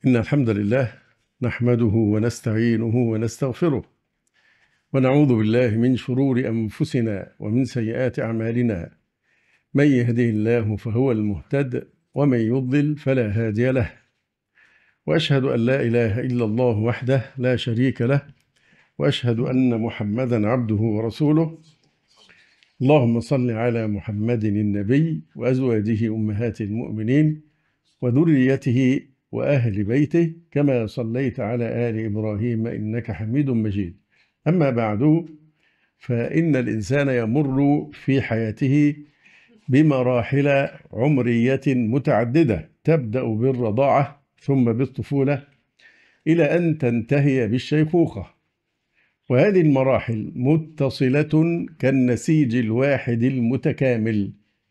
إن الحمد لله نحمده ونستعينه ونستغفره ونعوذ بالله من شرور أنفسنا ومن سيئات أعمالنا. من يهده الله فهو المهتد ومن يضلل فلا هادي له، وأشهد أن لا إله إلا الله وحده لا شريك له، وأشهد أن محمدا عبده ورسوله. اللهم صل على محمد النبي وأزواجه أمهات المؤمنين وذريته وأهل بيته كما صليت على آل إبراهيم إنك حميد مجيد. أما بعد، فإن الإنسان يمر في حياته بمراحل عمرية متعددة، تبدأ بالرضاعة ثم بالطفولة إلى أن تنتهي بالشيخوخة، وهذه المراحل متصلة كالنسيج الواحد المتكامل،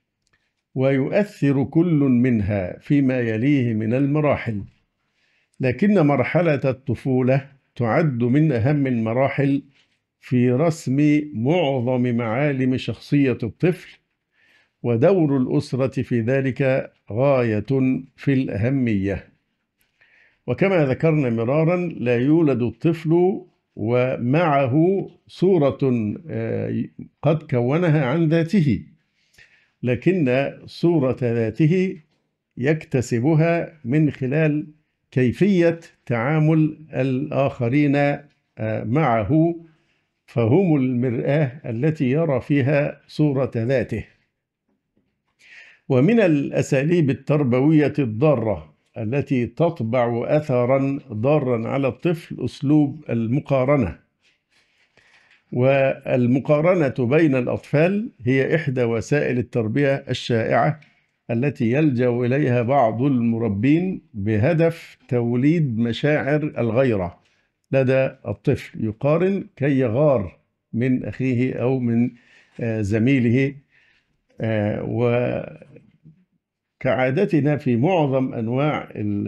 ويؤثر كل منها فيما يليه من المراحل. لكن مرحلة الطفولة تعد من أهم المراحل في رسم معظم معالم شخصية الطفل، ودور الأسرة في ذلك غاية في الأهمية. وكما ذكرنا مرارا، لا يولد الطفل ومعه صورة قد كونها عن ذاته، لكن صورة ذاته يكتسبها من خلال كيفية تعامل الآخرين معه، فهم المرآة التي يرى فيها صورة ذاته. ومن الأساليب التربوية الضارة التي تطبع أثرا ضارا على الطفل أسلوب المقارنة. والمقارنة بين الأطفال هي إحدى وسائل التربية الشائعة التي يلجأ إليها بعض المربين بهدف توليد مشاعر الغيرة لدى الطفل، يقارن كي يغار من أخيه أو من زميله. وكعادتنا في معظم أنواع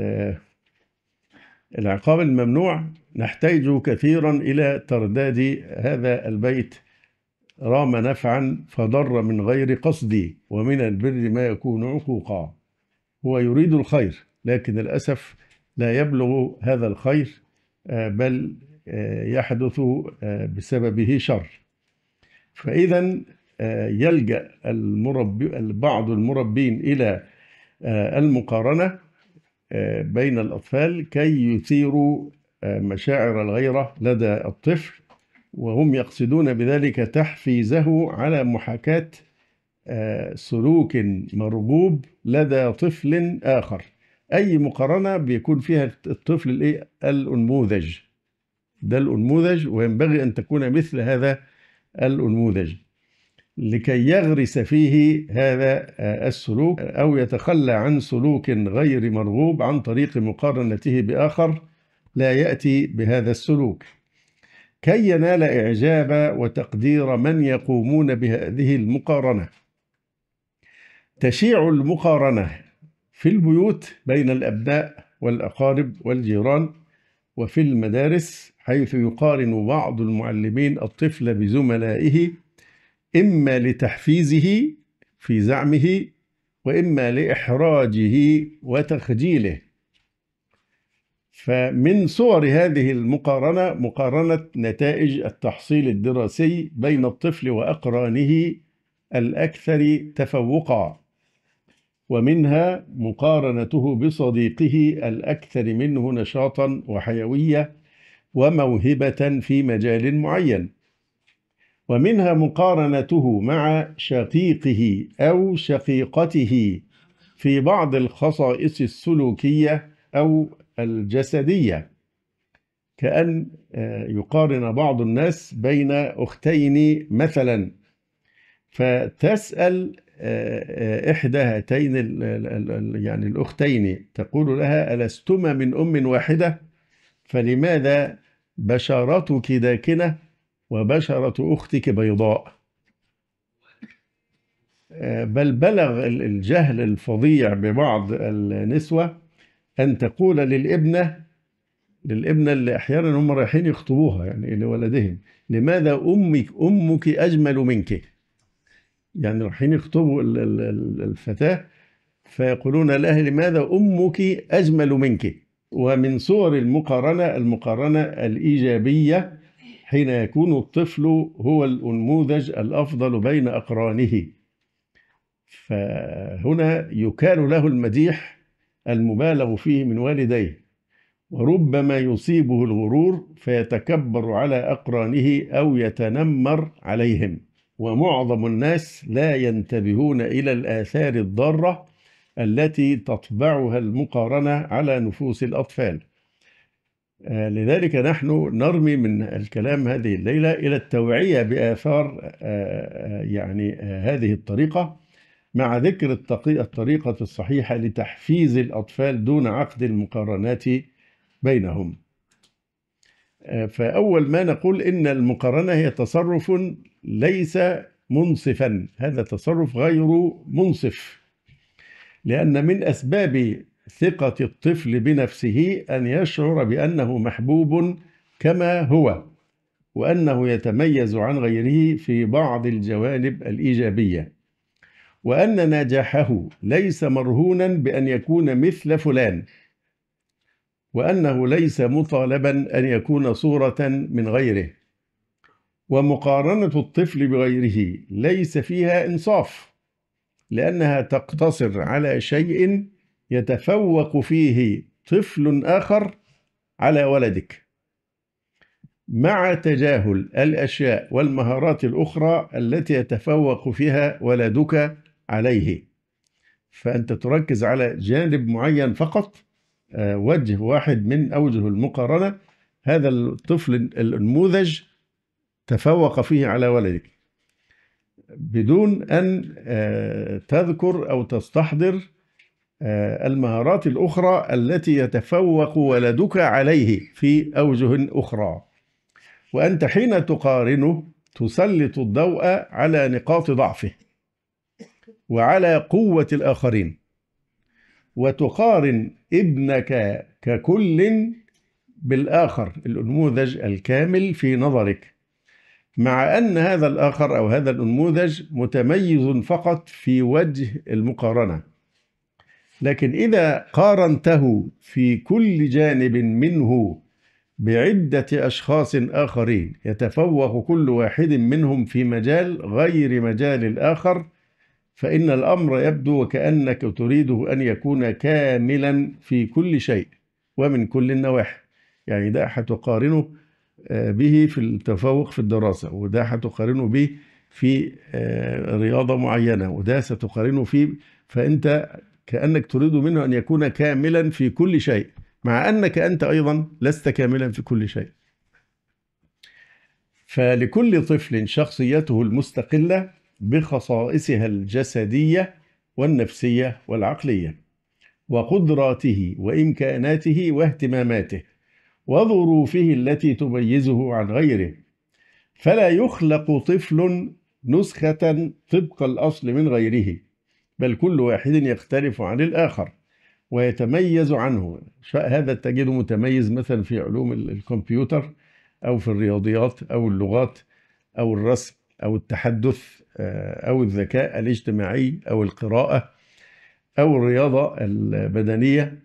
العقاب الممنوع، نحتاج كثيرا إلى ترداد هذا البيت: رام نفعا فضر من غير قصدي، ومن البر ما يكون عقوقا. هو يريد الخير، لكن للأسف لا يبلغ هذا الخير، بل يحدث بسببه شر. فإذا يلجأ بعض المربين إلى المقارنة بين الأطفال كي يثيروا مشاعر الغيرة لدى الطفل، وهم يقصدون بذلك تحفيزه على محاكاة سلوك مرغوب لدى طفل آخر. أي مقارنة بيكون فيها الطفل الأنموذج، ده الأنموذج، وينبغي أن تكون مثل هذا الأنموذج لكي يغرس فيه هذا السلوك، أو يتخلى عن سلوك غير مرغوب عن طريق مقارنته بآخر لا يأتي بهذا السلوك، كي ينال إعجاب وتقدير من يقومون بهذه المقارنة. تشيع المقارنة في البيوت بين الأبناء والأقارب والجيران، وفي المدارس، حيث يقارن بعض المعلمين الطفل بزملائه، إما لتحفيزه في زعمه، وإما لإحراجه وتخجيله. فمن صور هذه المقارنة مقارنة نتائج التحصيل الدراسي بين الطفل وأقرانه الأكثر تفوقا، ومنها مقارنته بصديقه الأكثر منه نشاطا وحيوية وموهبة في مجال معين، ومنها مقارنته مع شقيقه أو شقيقته في بعض الخصائص السلوكية أو الجسدية، كأن يقارن بعض الناس بين أختين مثلا، فتسأل إحدى هاتين يعني الأختين، تقول لها: ألستما من أم واحدة؟ فلماذا بشرتك داكنة وبشرة أختك بيضاء؟ بل بلغ الجهل الفظيع ببعض النسوة أن تقول للابنة اللي أحيانا هم رايحين يخطبوها يعني لولدهم: لماذا أمك أجمل منك؟ يعني رايحين يخطبوا الفتاة، فيقولون لها: لماذا أمك أجمل منك؟ ومن صور المقارنة الإيجابية حين يكون الطفل هو النموذج الأفضل بين أقرانه، فهنا يكال له المديح المبالغ فيه من والديه، وربما يصيبه الغرور فيتكبر على أقرانه أو يتنمر عليهم. ومعظم الناس لا ينتبهون إلى الآثار الضارة التي تطبعها المقارنة على نفوس الأطفال. لذلك نحن نرمي من الكلام هذه الليلة إلى التوعية بآثار هذه الطريقة، مع ذكر الطريقة الصحيحة لتحفيز الأطفال دون عقد المقارنات بينهم. فأول ما نقول إن المقارنة هي تصرف ليس منصفا، هذا تصرف غير منصف، لأن من أسباب ثقة الطفل بنفسه أن يشعر بأنه محبوب كما هو، وأنه يتميز عن غيره في بعض الجوانب الإيجابية، وأن نجاحه ليس مرهونا بأن يكون مثل فلان، وأنه ليس مطالبا أن يكون صورة من غيره. ومقارنة الطفل بغيره ليس فيها إنصاف، لأنها تقتصر على شيء يتفوق فيه طفل آخر على ولدك، مع تجاهل الأشياء والمهارات الأخرى التي يتفوق فيها ولدك عليه. فأنت تركز على جانب معين فقط، وجه واحد من أوجه المقارنة، هذا الطفل النموذج تفوق فيه على ولدك، بدون أن تذكر أو تستحضر المهارات الأخرى التي يتفوق ولدك عليه في أوجه أخرى. وأنت حين تقارنه تسلط الضوء على نقاط ضعفه وعلى قوة الآخرين، وتقارن ابنك ككل بالآخر النموذج الكامل في نظرك، مع أن هذا الآخر أو هذا النموذج متميز فقط في وجه المقارنة. لكن إذا قارنته في كل جانب منه بعدة أشخاص آخرين يتفوق كل واحد منهم في مجال غير مجال الآخر، فإن الأمر يبدو وكأنك تريده أن يكون كاملا في كل شيء ومن كل النواحي. يعني ده هتقارنه به في التفوق في الدراسة، وده هتقارنه به في رياضة معينة، وده ستقارنه فيه، فأنت كأنك تريد منه أن يكون كاملا في كل شيء، مع أنك أنت أيضا لست كاملا في كل شيء. فلكل طفل شخصيته المستقلة بخصائصها الجسدية والنفسية والعقلية، وقدراته وإمكاناته واهتماماته وظروفه التي تميزه عن غيره. فلا يخلق طفل نسخة طبق الأصل من غيره، بل كل واحد يختلف عن الآخر ويتميز عنه. هذا تجده متميز مثلا في علوم الكمبيوتر أو في الرياضيات أو اللغات أو الرسم أو التحدث أو الذكاء الاجتماعي أو القراءة أو الرياضة البدنية.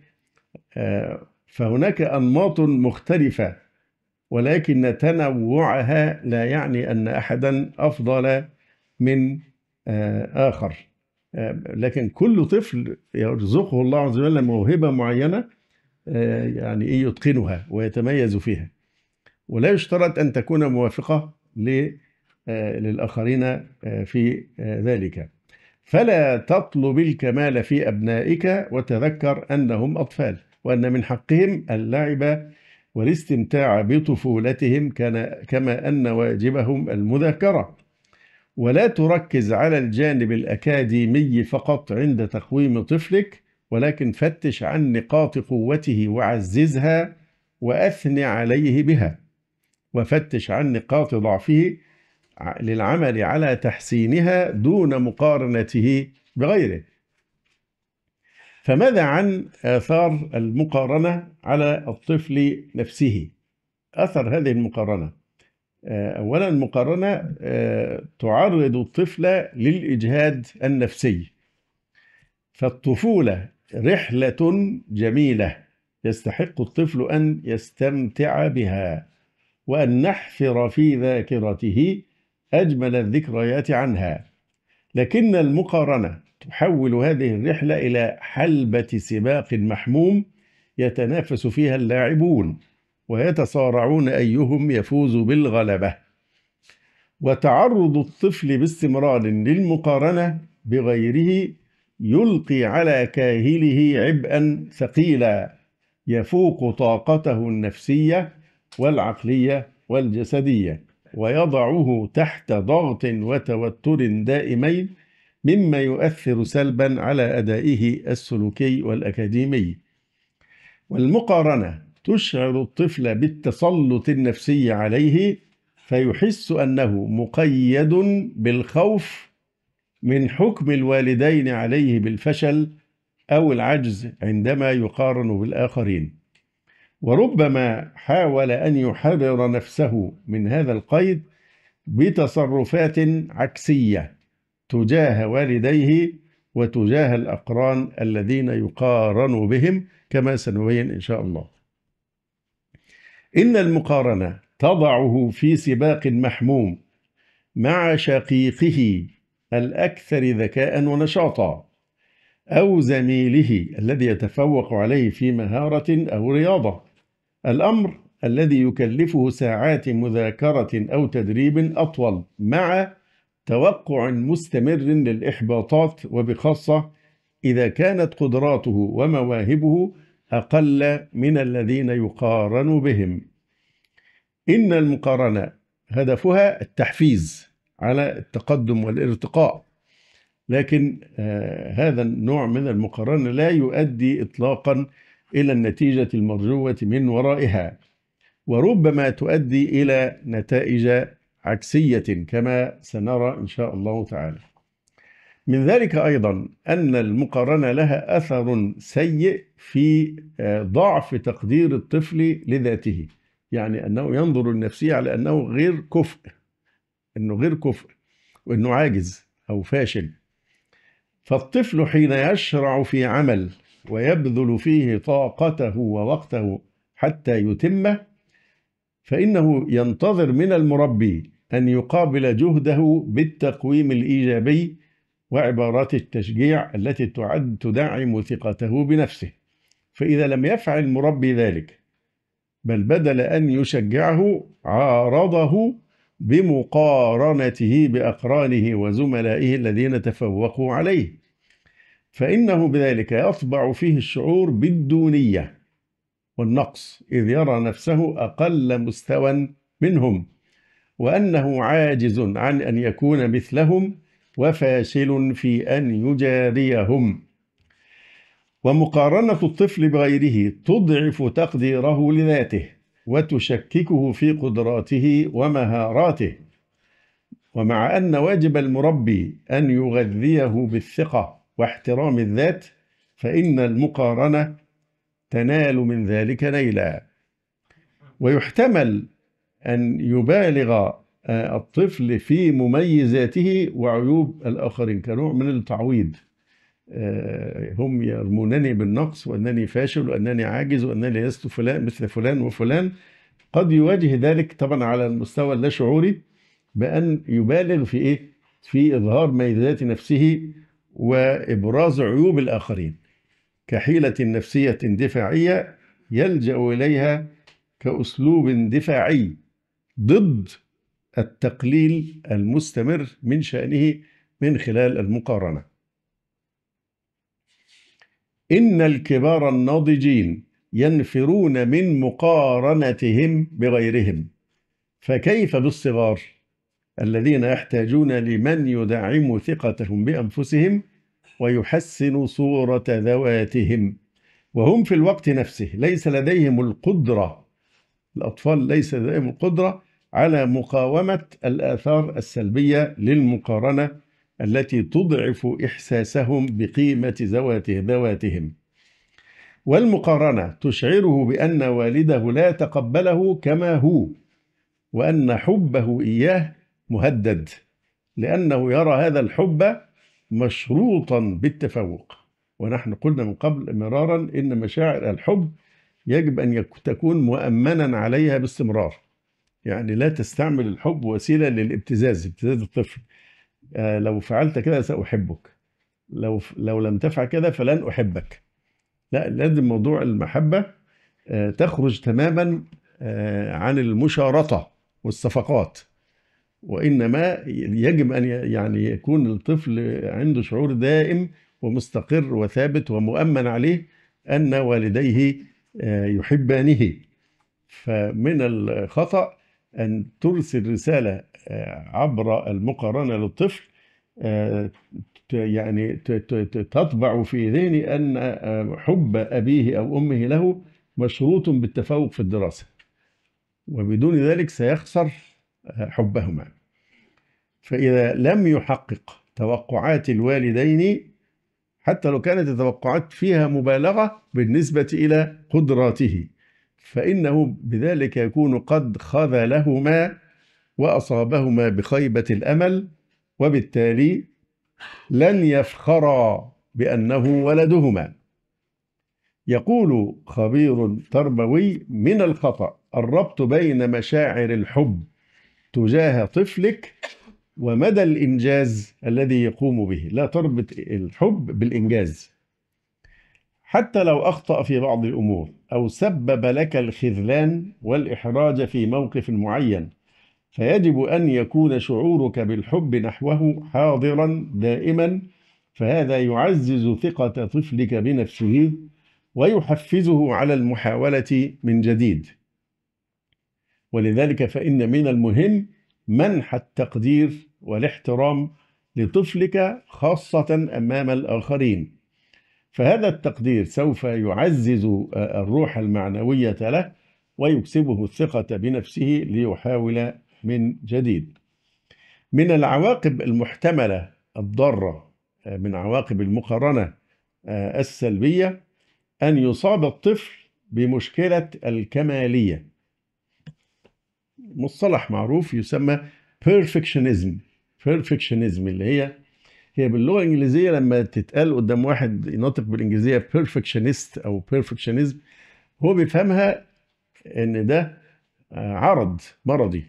فهناك أنماط مختلفة، ولكن تنوعها لا يعني أن أحدا أفضل من آخر. لكن كل طفل يرزقه الله عز وجل موهبة معينة يتقنها ويتميز فيها، ولا يشترط أن تكون موافقة للآخرين في ذلك. فلا تطلب الكمال في أبنائك وتذكر أنهم أطفال، وأن من حقهم اللعب والاستمتاع بطفولتهم كما أن واجبهم المذاكرة. ولا تركز على الجانب الأكاديمي فقط عند تقويم طفلك، ولكن فتش عن نقاط قوته وعززها وأثني عليه بها، وفتش عن نقاط ضعفه للعمل على تحسينها دون مقارنته بغيره. فماذا عن آثار المقارنة على الطفل نفسه؟ أثر هذه المقارنة: أولا، المقارنة تعرض الطفل للإجهاد النفسي. فالطفولة رحلة جميلة يستحق الطفل أن يستمتع بها، وأن نحفر في ذاكرته أجمل الذكريات عنها. لكن المقارنة تحول هذه الرحلة إلى حلبة سباق محموم يتنافس فيها اللاعبون ويتصارعون أيهم يفوز بالغلبة. وتعرض الطفل باستمرار للمقارنة بغيره يلقي على كاهله عبئا ثقيلا يفوق طاقته النفسية والعقلية والجسدية، ويضعه تحت ضغط وتوتر دائمين، مما يؤثر سلبا على أدائه السلوكي والأكاديمي. والمقارنة تشعر الطفل بالتسلط النفسي عليه، فيحس أنه مقيد بالخوف من حكم الوالدين عليه بالفشل أو العجز عندما يقارن بالآخرين. وربما حاول أن يحرر نفسه من هذا القيد بتصرفات عكسية تجاه والديه وتجاه الأقران الذين يقارن بهم، كما سنبين إن شاء الله. إن المقارنة تضعه في سباق محموم مع شقيقه الأكثر ذكاء ونشاطا، أو زميله الذي يتفوق عليه في مهارة أو رياضة، الأمر الذي يكلفه ساعات مذاكرة أو تدريب أطول، مع توقع مستمر للإحباطات، وبخاصة إذا كانت قدراته ومواهبه أقل من الذين يقارن بهم. إن المقارنة هدفها التحفيز على التقدم والارتقاء، لكن هذا النوع من المقارنة لا يؤدي إطلاقا إلى النتيجة المرجوة من ورائها، وربما تؤدي إلى نتائج عكسية كما سنرى إن شاء الله تعالى. من ذلك أيضا أن المقارنة لها أثر سيء في ضعف تقدير الطفل لذاته، يعني أنه ينظر النفسية على أنه غير كفء، وأنه عاجز أو فاشل. فالطفل حين يشرع في عمل ويبذل فيه طاقته ووقته حتى يتمه، فإنه ينتظر من المربي أن يقابل جهده بالتقويم الإيجابي وعبارات التشجيع التي تدعم ثقته بنفسه. فإذا لم يفعل المربي ذلك، بل بدل أن يشجعه عارضه بمقارنته بأقرانه وزملائه الذين تفوقوا عليه، فإنه بذلك يطبع فيه الشعور بالدونية والنقص، إذ يرى نفسه أقل مستوى منهم، وأنه عاجز عن أن يكون مثلهم، وفاشل في أن يجاريهم. ومقارنة الطفل بغيره تضعف تقديره لذاته وتشككه في قدراته ومهاراته. ومع أن واجب المربي أن يغذيه بالثقة واحترام الذات، فإن المقارنة تنال من ذلك نيلا. ويحتمل أن يبالغ الطفل في مميزاته وعيوب الآخرين كنوع من التعويض. هم يرمونني بالنقص وأنني فاشل وأنني عاجز وأنني لست فلان مثل فلان وفلان. قد يواجه ذلك طبعا على المستوى اللاشعوري بأن يبالغ في إظهار ميزات نفسه وإبراز عيوب الآخرين كحيلة نفسية دفاعية يلجأ إليها كأسلوب دفاعي ضد التقليل المستمر من شأنه من خلال المقارنة. إن الكبار الناضجين ينفرون من مقارنتهم بغيرهم، فكيف بالصغار الذين يحتاجون لمن يدعم ثقتهم بأنفسهم ويحسن صورة ذواتهم، وهم في الوقت نفسه ليس لديهم القدرة، الأطفال ليس لديهم القدرة على مقاومة الآثار السلبية للمقارنة التي تضعف إحساسهم بقيمة ذواتهم. والمقارنة تشعره بأن والده لا يتقبله كما هو، وأن حبه إياه مهدد، لأنه يرى هذا الحب مشروطا بالتفوق. ونحن قلنا من قبل مرارا إن مشاعر الحب يجب أن تكون مؤمنا عليها باستمرار. يعني لا تستعمل الحب وسيلة للابتزاز، ابتزاز الطفل. لو فعلت كده سأحبك، لو لم تفعل كده فلن أحبك. لا، لازم موضوع المحبة تخرج تماما عن المشارطة والصفقات، وإنما يجب أن يعني يكون الطفل عنده شعور دائم ومستقر وثابت ومؤمن عليه أن والديه يحبانه. فمن الخطأ أن ترسل رسالة عبر المقارنة للطفل يعني تطبع في ذهني أن حب أبيه أو أمه له مشروط بالتفوق في الدراسة، وبدون ذلك سيخسر حبهما. فإذا لم يحقق توقعات الوالدين، حتى لو كانت التوقعات فيها مبالغة بالنسبة إلى قدراته، فإنه بذلك يكون قد خذلهما وأصابهما بخيبة الأمل، وبالتالي لن يفخرا بأنه ولدهما. يقول خبير تربوي: من الخطأ الربط بين مشاعر الحب تجاه طفلك ومدى الإنجاز الذي يقوم به. لا تربط الحب بالإنجاز. حتى لو أخطأ في بعض الأمور أو سبب لك الخذلان والإحراج في موقف معين، فيجب أن يكون شعورك بالحب نحوه حاضرا دائما، فهذا يعزز ثقة طفلك بنفسه ويحفزه على المحاولة من جديد. ولذلك فإن من المهم منح التقدير والاحترام لطفلك خاصة أمام الآخرين، فهذا التقدير سوف يعزز الروح المعنوية له ويكسبه الثقة بنفسه ليحاول من جديد. من العواقب المحتملة الضارة من عواقب المقارنة السلبية أن يصاب الطفل بمشكلة الكمالية. مصطلح معروف يسمى perfectionism. اللي هي باللغة الإنجليزية لما تتقال قدام واحد ينطق بالإنجليزية perfectionist أو perfectionism، هو بيفهمها إن ده عرض مرضي.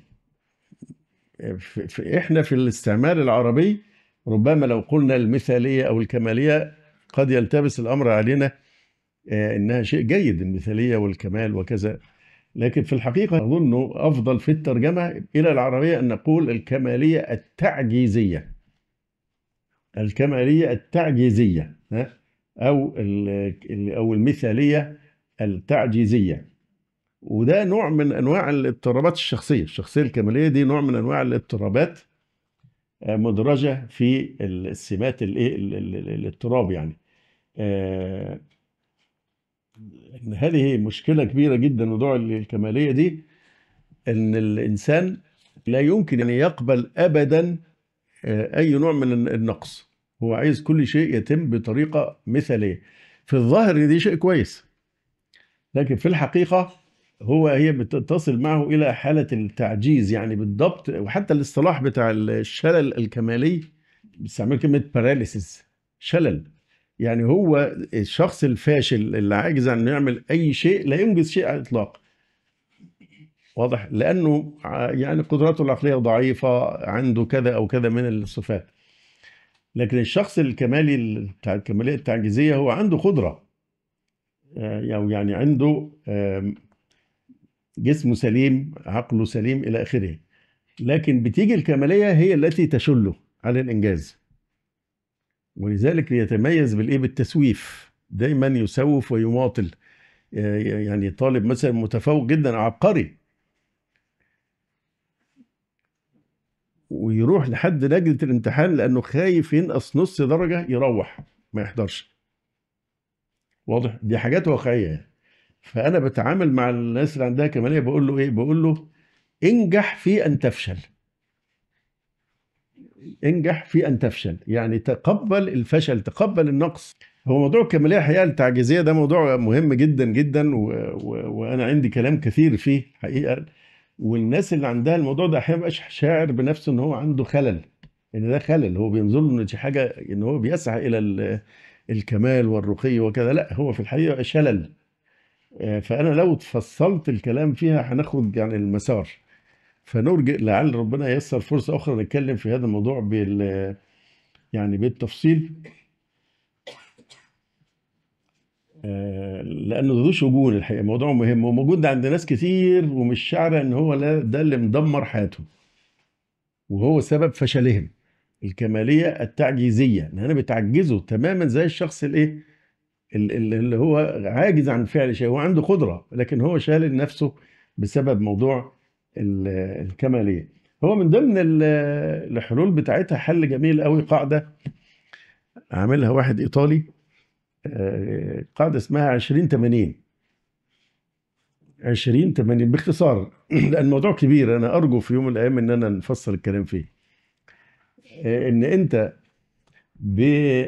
إحنا في الاستعمال العربي ربما لو قلنا المثالية أو الكمالية قد يلتبس الأمر علينا إنها شيء جيد، المثالية والكمال وكذا، لكن في الحقيقة أظن أفضل في الترجمة إلى العربية أن نقول الكمالية التعجيزية. الكمالية التعجيزية أو المثالية التعجيزية. وده نوع من أنواع الاضطرابات الشخصية الكمالية دي نوع من أنواع الاضطرابات مدرجة في السمات الاضطراب. يعني إن هذه مشكلة كبيرة جدا، موضوع الكمالية دي، إن الإنسان لا يمكن أن يقبل أبدا أي نوع من النقص. هو عايز كل شيء يتم بطريقة مثالية. في الظاهر دي شيء كويس، لكن في الحقيقة هي بتصل معه إلى حالة التعجيز يعني بالضبط. وحتى الاصطلاح بتاع الشلل الكمالي بيستعمل كلمة paralysis، شلل. يعني هو الشخص الفاشل اللي عاجز عن يعمل أي شيء لا ينجز شيء على الإطلاق. واضح؟ لأنه يعني قدراته العقلية ضعيفة، عنده كذا أو كذا من الصفات. لكن الشخص الكمالي بتاع الكمالية التعجيزية هو عنده قدرة، يعني عنده جسمه سليم، عقله سليم إلى آخره، لكن بتيجي الكمالية هي التي تشله على الإنجاز. ولذلك يتميز بالتسويف، دايما يسوف ويماطل. يعني طالب مثلا متفوق جدا عبقري ويروح لحد لجنة الامتحان لأنه خايف ينقص نص درجة يروح ما يحضرش. واضح؟ دي حاجات واقعية. فأنا بتعامل مع الناس اللي عندها كمالية بقول له إيه؟ بقول له انجح في أن تفشل. انجح في أن تفشل، يعني تقبل الفشل، تقبل النقص. هو موضوع الكمالية الحقيقة التعجيزية ده موضوع مهم جدا جدا، وأنا عندي كلام كثير فيه حقيقة. والناس اللي عندها الموضوع ده أحيانا مبقاش شاعر بنفسه إن هو عنده خلل، إن ده خلل. هو بينظر له إن دي حاجة، إن هو بيسعى إلى الكمال والرقي وكذا. لا، هو في الحقيقة شلل. فأنا لو تفصلت الكلام فيها هناخد يعني المسار، فنرجع لعل ربنا ييسر فرصة أخرى نتكلم في هذا الموضوع يعني بالتفصيل. لأنه ذو شجون الحقيقة، موضوع مهم وموجود عند ناس كتير ومش شعر إن هو ده اللي مدمر حياتهم، وهو سبب فشلهم. الكمالية التعجيزية، إن أنا بتعجزه تماما زي الشخص اللي هو عاجز عن فعل شيء، هو عنده قدرة لكن هو شال نفسه بسبب موضوع الكمالية. هو من ضمن الحلول بتاعتها حل جميل قوي، قاعدة عاملها واحد إيطالي، قاعدة اسمها 20 80. 20 80 باختصار لأن الموضوع كبير، أنا أرجو في يوم من الأيام إن أنا نفصل الكلام فيه. إن أنت ب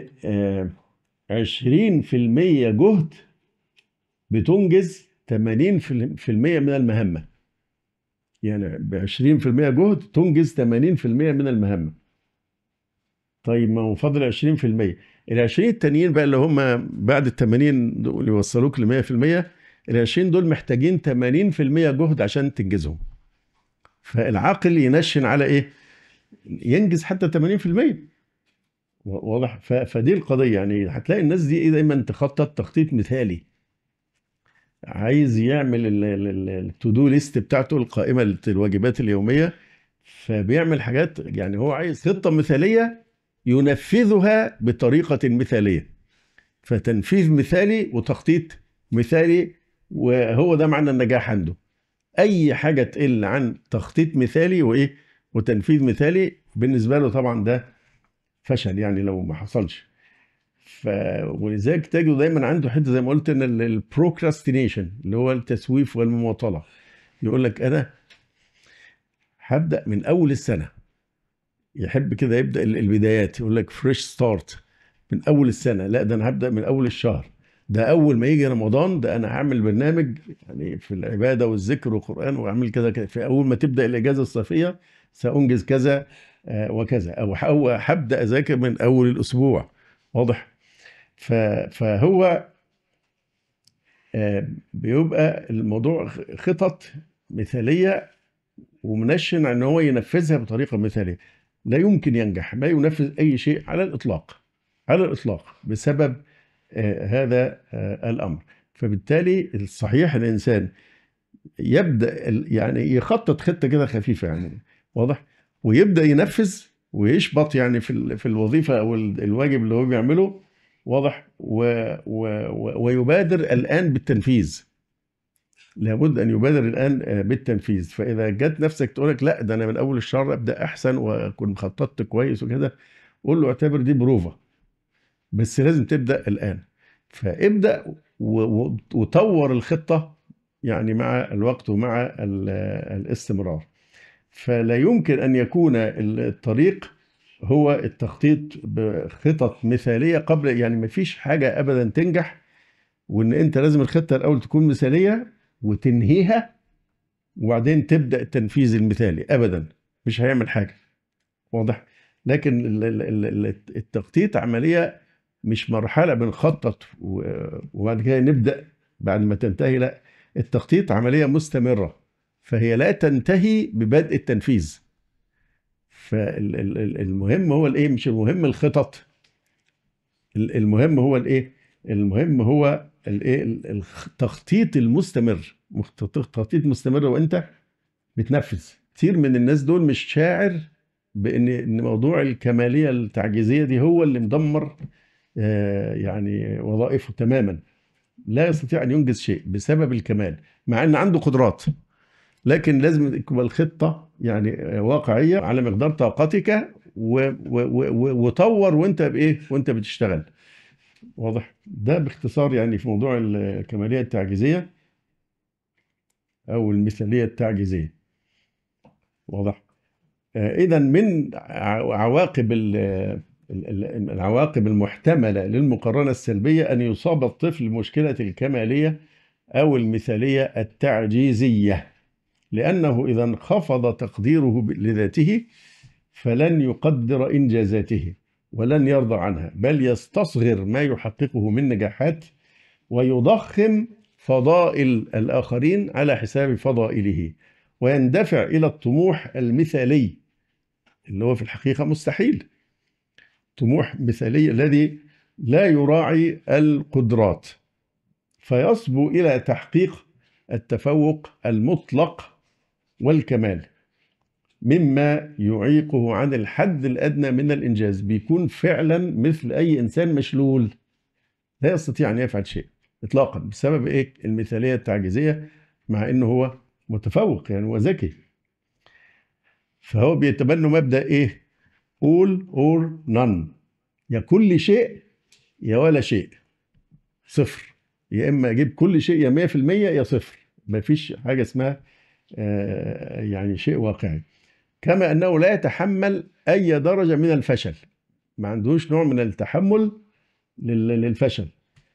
20% جهد بتنجز 80% من المهمة. يعني ب 20% جهد تنجز 80% من المهمة. طيب ما هو فاضل 20%، ال 20 التانيين بقى اللي هم بعد ال 80 دول يوصلوك ل 100%، ال 20 دول محتاجين 80% جهد عشان تنجزهم. فالعاقل ينشن على ايه؟ ينجز حتى 80%. واضح؟ فدي القضية. يعني هتلاقي الناس دي ايه، دايما تخطط تخطيط مثالي، عايز يعمل التو دو ليست بتاعته، القائمة الواجبات اليومية، فبيعمل حاجات. يعني هو عايز خطة مثالية ينفذها بطريقة مثالية، فتنفيذ مثالي وتخطيط مثالي، وهو ده معنى النجاح عنده. اي حاجة تقل عن تخطيط مثالي وايه وتنفيذ مثالي بالنسبة له طبعا ده فشل، يعني لو ما حصلش. ف ولذلك تجده دايما عنده حته زي ما قلت ان البروكراستينيشن اللي هو التسويف والمماطله. يقول لك انا هبدا من اول السنه، يحب كده يبدا البدايات، يقول لك فريش ستارت من اول السنه. لا، ده انا هبدا من اول الشهر، ده اول ما يجي رمضان ده انا هعمل برنامج يعني في العباده والذكر والقران، واعمل كذا كذا. في اول ما تبدا الاجازه الصيفيه سانجز كذا وكذا، او هبدا اذاكر من اول الاسبوع. واضح؟ فهو بيبقى الموضوع خطط مثالية ومنشن ان هو ينفذها بطريقة مثالية. لا يمكن ينجح، ما ينفذ اي شيء على الاطلاق، على الاطلاق، بسبب هذا الامر. فبالتالي الصحيح الانسان يبدا يعني يخطط خطه كده خفيفه يعني. واضح؟ ويبدا ينفذ ويشبط يعني في الوظيفه او الواجب اللي هو بيعمله. واضح؟ ويبادر الان بالتنفيذ. لابد ان يبادر الان بالتنفيذ. فاذا جت نفسك تقول لك لا ده انا من اول الشهر ابدا احسن واكون خططت كويس وكده، قول له اعتبر دي بروفه، بس لازم تبدا الان. فابدا وطور الخطه يعني مع الوقت ومع الاستمرار. فلا يمكن ان يكون الطريق هو التخطيط بخطط مثاليه قبل، يعني ما فيش حاجه ابدا تنجح وان انت لازم الخطه الاول تكون مثاليه وتنهيها وبعدين تبدا التنفيذ المثالي. ابدا مش هيعمل حاجه. واضح؟ لكن التخطيط عمليه، مش مرحله بنخطط وبعد كده نبدا بعد ما تنتهي. لا، التخطيط عمليه مستمره، فهي لا تنتهي ببدء التنفيذ. فالمهم هو الايه، مش المهم الخطط، المهم هو الايه، المهم هو الايه، التخطيط المستمر. تخطيط مستمر وانت بتنفذ. كتير من الناس دول مش شاعر بان موضوع الكماليه التعجيزيه دي هو اللي مدمر يعني وظائفه تماما. لا يستطيع ان ينجز شيء بسبب الكمال، مع ان عنده قدرات، لكن لازم تكون الخطه يعني واقعيه على مقدار طاقتك وطور وانت بايه وانت بتشتغل. واضح؟ ده باختصار يعني في موضوع الكماليه التعجيزيه او المثاليه التعجيزيه. واضح؟ إذا من عواقب العواقب المحتملة للمقارنة السلبية أن يصاب الطفل بمشكلة الكمالية أو المثالية التعجيزية، لأنه إذا انخفض تقديره لذاته فلن يقدر إنجازاته ولن يرضى عنها، بل يستصغر ما يحققه من نجاحات ويضخم فضائل الآخرين على حساب فضائله، ويندفع إلى الطموح المثالي اللي هو في الحقيقة مستحيل. طموح مثالي الذي لا يراعي القدرات، فيصبو إلى تحقيق التفوق المطلق والكمال، مما يعيقه عن الحد الأدنى من الإنجاز. بيكون فعلا مثل أي إنسان مشلول، لا يستطيع أن يفعل شيء إطلاقا بسبب إيه؟ المثالية التعجيزية، مع إنه هو متفوق يعني وذكي. فهو بيتبنى مبدأ إيه؟ all or none، يا كل شيء يا ولا شيء، صفر. يا إما أجيب كل شيء يا 100% يا صفر، مفيش حاجة اسمها يعني شيء واقعي. كما أنه لا يتحمل أي درجة من الفشل، ما عندوش نوع من التحمل للفشل.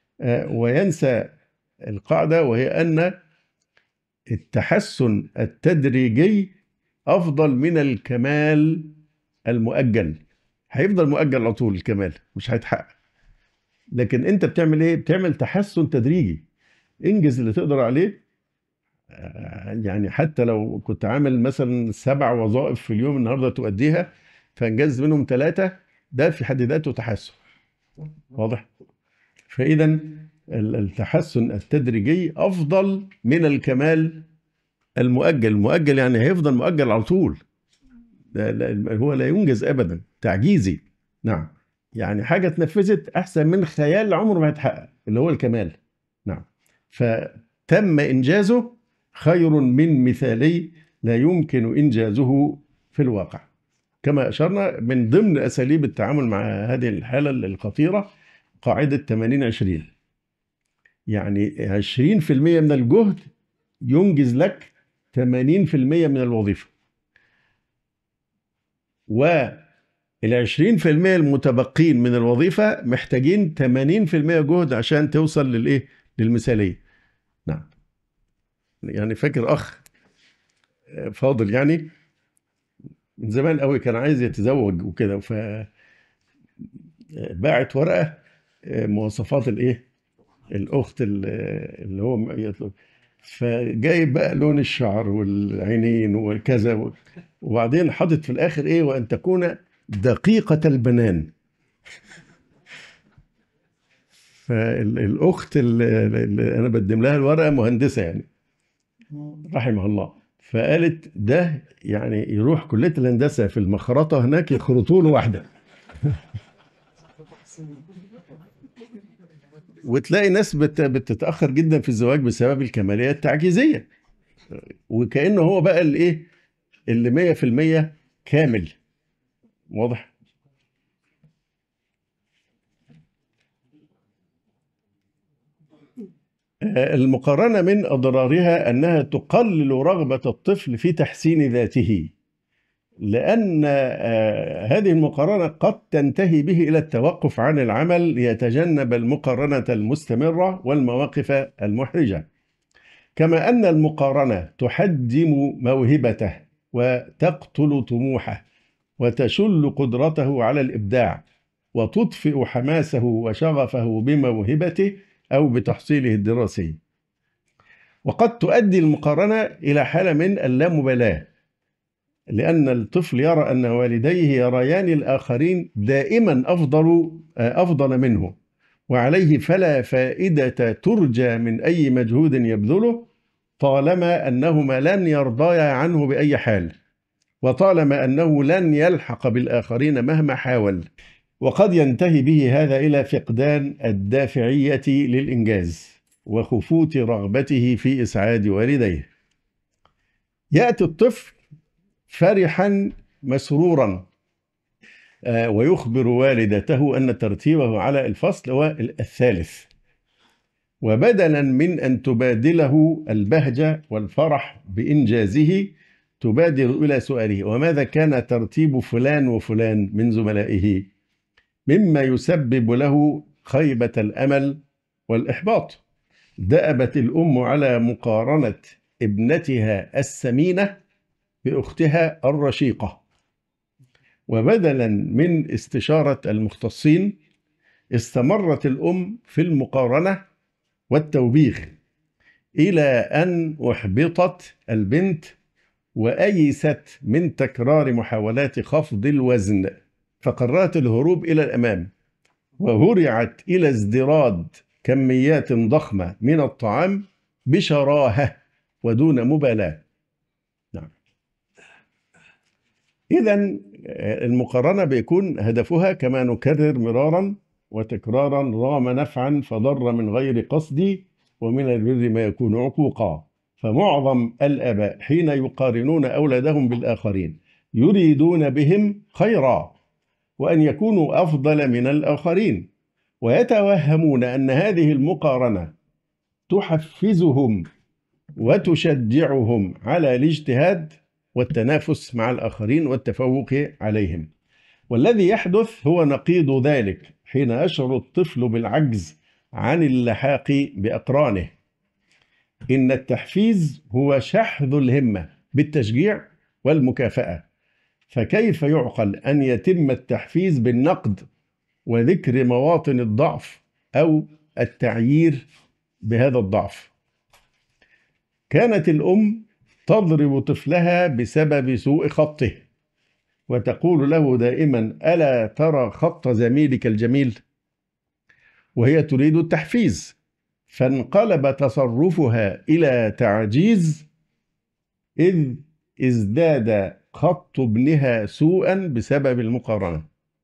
وينسى القاعدة، وهي أن التحسن التدريجي أفضل من الكمال المؤجل. هيفضل مؤجل على طول، الكمال مش هيتحقق. لكن أنت بتعمل إيه؟ بتعمل تحسن تدريجي، انجز اللي تقدر عليه. يعني حتى لو كنت عامل مثلا 7 وظائف في اليوم النهارده تؤديها، فانجز منهم 3، ده في حد ذاته تحسن. واضح؟ فإذا التحسن التدريجي أفضل من الكمال المؤجل. المؤجل يعني هيفضل مؤجل على طول، هو لا ينجز أبدا، تعجيزي. نعم، يعني حاجة اتنفذت أحسن من خيال عمره ما هيتحقق اللي هو الكمال. نعم، فتم إنجازه خير من مثالي لا يمكن إنجازه في الواقع. كما أشرنا، من ضمن أساليب التعامل مع هذه الحالة الخطيرة قاعدة 80-20، يعني 20% من الجهد ينجز لك 80% من الوظيفة، وال20% المتبقين من الوظيفة محتاجين 80% جهد عشان توصل للإيه؟ للمثالية. نعم، يعني فاكر أخ فاضل يعني من زمان قوي كان عايز يتزوج وكده، فباعت ورقة مواصفات الإيه؟ الأخت اللي هو يطلب، فجايب بقى لون الشعر والعينين وكذا، وبعدين حاطط في الآخر إيه؟ وأن تكون دقيقة البنان. فالأخت اللي أنا بقدم لها الورقة مهندسة يعني، رحمها الله، فقالت ده يعني يروح كلية الهندسة في المخرطة هناك يخرطوا له واحدة. وتلاقي ناس بتتأخر جدا في الزواج بسبب الكمالية التعجيزية، وكأنه هو بقى الايه اللي 100% كامل. واضح؟ المقارنة من أضرارها أنها تقلل رغبة الطفل في تحسين ذاته، لأن هذه المقارنة قد تنتهي به إلى التوقف عن العمل ليتجنب المقارنة المستمرة والمواقف المحرجة. كما أن المقارنة تحجم موهبته وتقتل طموحه وتشل قدرته على الإبداع وتطفئ حماسه وشغفه بموهبته أو بتحصيله الدراسي. وقد تؤدي المقارنة إلى حالة من اللامبالاة، لأن الطفل يرى أن والديه يريان الآخرين دائما أفضل منه، وعليه فلا فائدة ترجى من أي مجهود يبذله طالما أنهما لن يرضايا عنه بأي حال، وطالما أنه لن يلحق بالآخرين مهما حاول. وقد ينتهي به هذا إلى فقدان الدافعية للإنجاز وخفوت رغبته في إسعاد والديه. يأتي الطفل فرحا مسرورا ويخبر والدته أن ترتيبه على الفصل هو 3، وبدلا من أن تبادله البهجة والفرح بإنجازه تبادر إلى سؤاله: وماذا كان ترتيب فلان وفلان من زملائه؟ مما يسبب له خيبة الأمل والإحباط. دأبت الأم على مقارنة ابنتها السمينة بأختها الرشيقة، وبدلا من استشارة المختصين استمرت الأم في المقارنة والتوبيخ، إلى أن أحبطت البنت وأيست من تكرار محاولات خفض الوزن، فقررت الهروب إلى الأمام، وهرعت إلى ازدراد كميات ضخمة من الطعام بشراهة ودون مبالاة. نعم. إذن المقارنة بيكون هدفها كما نكرر مرارا وتكرارا: رام نفعا فضر من غير قصد، ومن البر ما يكون عقوقا. فمعظم الآباء حين يقارنون أولادهم بالآخرين يريدون بهم خيرا وأن يكونوا أفضل من الآخرين، ويتوهمون أن هذه المقارنة تحفزهم وتشجعهم على الاجتهاد والتنافس مع الآخرين والتفوق عليهم. والذي يحدث هو نقيض ذلك حين يشعر الطفل بالعجز عن اللحاق بأقرانه. إن التحفيز هو شحذ الهمة بالتشجيع والمكافأة، فكيف يعقل أن يتم التحفيز بالنقد وذكر مواطن الضعف أو التعيير بهذا الضعف؟ كانت الأم تضرب طفلها بسبب سوء خطه وتقول له دائما: ألا ترى خط زميلك الجميل؟ وهي تريد التحفيز، فانقلب تصرفها إلى تعجيز، إذ ازداد خط ابنها سوءا بسبب المقارنة.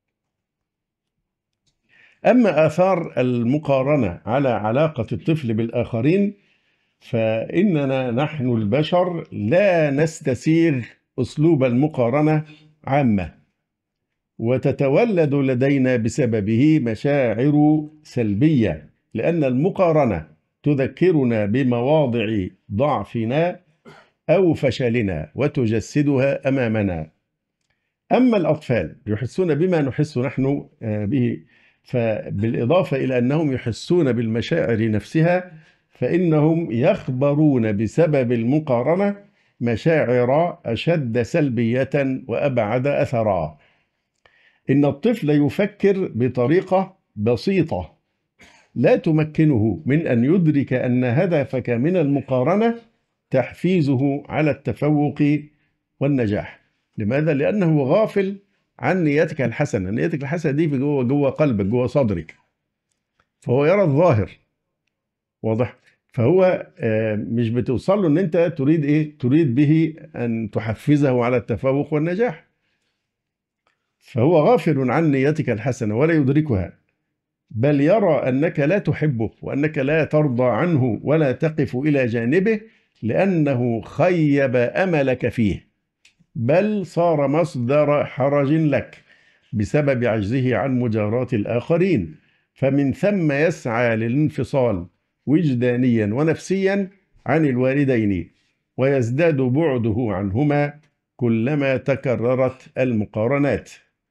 أما آثار المقارنة على علاقة الطفل بالآخرين، فإننا نحن البشر لا نستسيغ أسلوب المقارنة عامة، وتتولد لدينا بسببه مشاعر سلبية، لأن المقارنة تذكرنا بمواضع ضعفنا أو فشلنا وتجسدها أمامنا. أما الأطفال يحسون بما نحس نحن به، فبالإضافة إلى أنهم يحسون بالمشاعر نفسها، فإنهم يخبرون بسبب المقارنة مشاعر أشد سلبية وأبعد أثرا. إن الطفل يفكر بطريقة بسيطة لا تمكنه من أن يدرك أن هدفك من المقارنة تحفيزه على التفوق والنجاح. لماذا؟ لأنه غافل عن نيتك الحسنة. نيتك الحسنة دي في جوه قلبك، جوه صدرك، فهو يرى الظاهر. واضح؟ فهو مش بتوصل له ان انت تريد ايه؟ تريد به ان تحفزه على التفوق والنجاح، فهو غافل عن نيتك الحسنة ولا يدركها، بل يرى انك لا تحبه وانك لا ترضى عنه ولا تقف الى جانبه، لانه خيب املك فيه، بل صار مصدر حرج لك بسبب عجزه عن مجاراة الآخرين. فمن ثم يسعى للانفصال وجدانيا ونفسيا عن الوالدين، ويزداد بعده عنهما كلما تكررت المقارنات.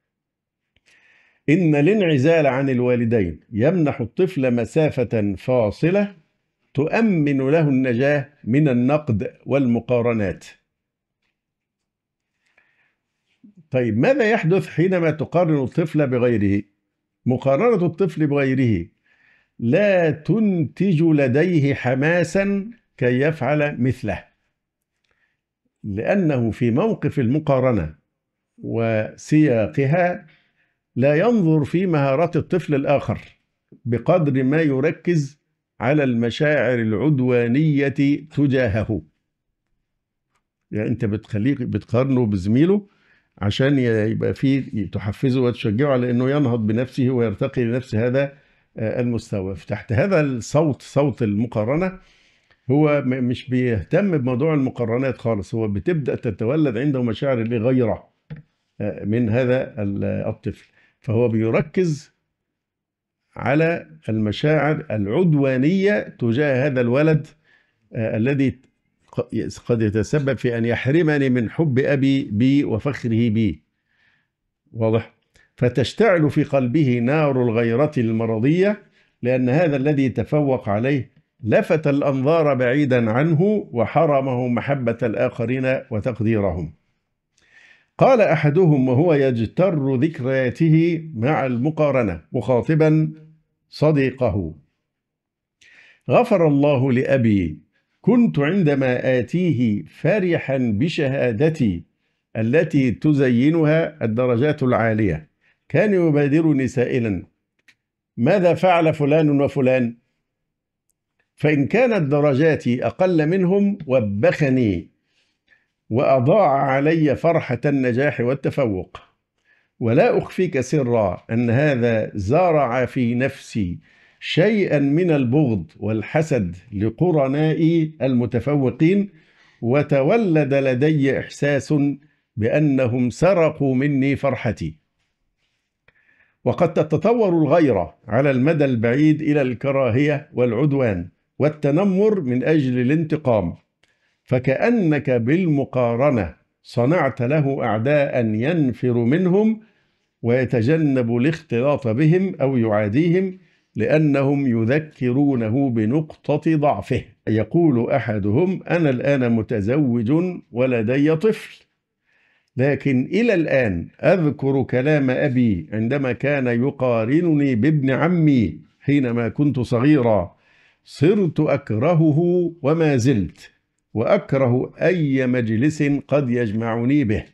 إن الانعزال عن الوالدين يمنح الطفل مسافة فاصلة تؤمن له النجاة من النقد والمقارنات. طيب، ماذا يحدث حينما تقارن الطفل بغيره؟ مقارنة الطفل بغيره لا تنتج لديه حماسا كي يفعل مثله، لأنه في موقف المقارنة وسياقها لا ينظر في مهارات الطفل الآخر بقدر ما يركز على المشاعر العدوانية تجاهه. يعني أنت بتقارنه بزميله عشان يبقى فيه تحفزه وتشجعه على أنه ينهض بنفسه ويرتقي لنفس هذا المستوى. تحت هذا الصوت، صوت المقارنة، هو مش بيهتم بموضوع المقارنات خالص، هو بتبدأ تتولد عنده مشاعر الغيرة من هذا الطفل، فهو بيركز على المشاعر العدوانية تجاه هذا الولد الذي قد يتسبب في أن يحرمني من حب أبي بي وفخره بي. واضح؟ فتشتعل في قلبه نار الغيرة المرضية، لأن هذا الذي تفوق عليه لفت الأنظار بعيدا عنه وحرمه محبة الآخرين وتقديرهم. قال أحدهم وهو يجتر ذكرياته مع المقارنة مخاطبا صديقه: غفر الله لأبي كنت عندما آتيه فرحا بشهادتي التي تزينها الدرجات العالية كان يبادرني سائلا: ماذا فعل فلان وفلان؟ فإن كانت درجاتي أقل منهم وبخني وأضاع علي فرحة النجاح والتفوق. ولا أخفيك سرا أن هذا زرع في نفسي شيئا من البغض والحسد لقرنائي المتفوقين، وتولد لدي إحساس بأنهم سرقوا مني فرحتي. وقد تتطور الغيرة على المدى البعيد إلى الكراهية والعدوان والتنمر من أجل الانتقام، فكأنك بالمقارنة صنعت له أعداء ينفر منهم ويتجنب الاختلاط بهم أو يعاديهم لأنهم يذكرونه بنقطة ضعفه. يقول أحدهم: أنا الآن متزوج ولدي طفل، لكن إلى الآن أذكر كلام أبي عندما كان يقارنني بابن عمي حينما كنت صغيرا. صرت أكرهه وما زلت، وأكره أي مجلس قد يجمعني به.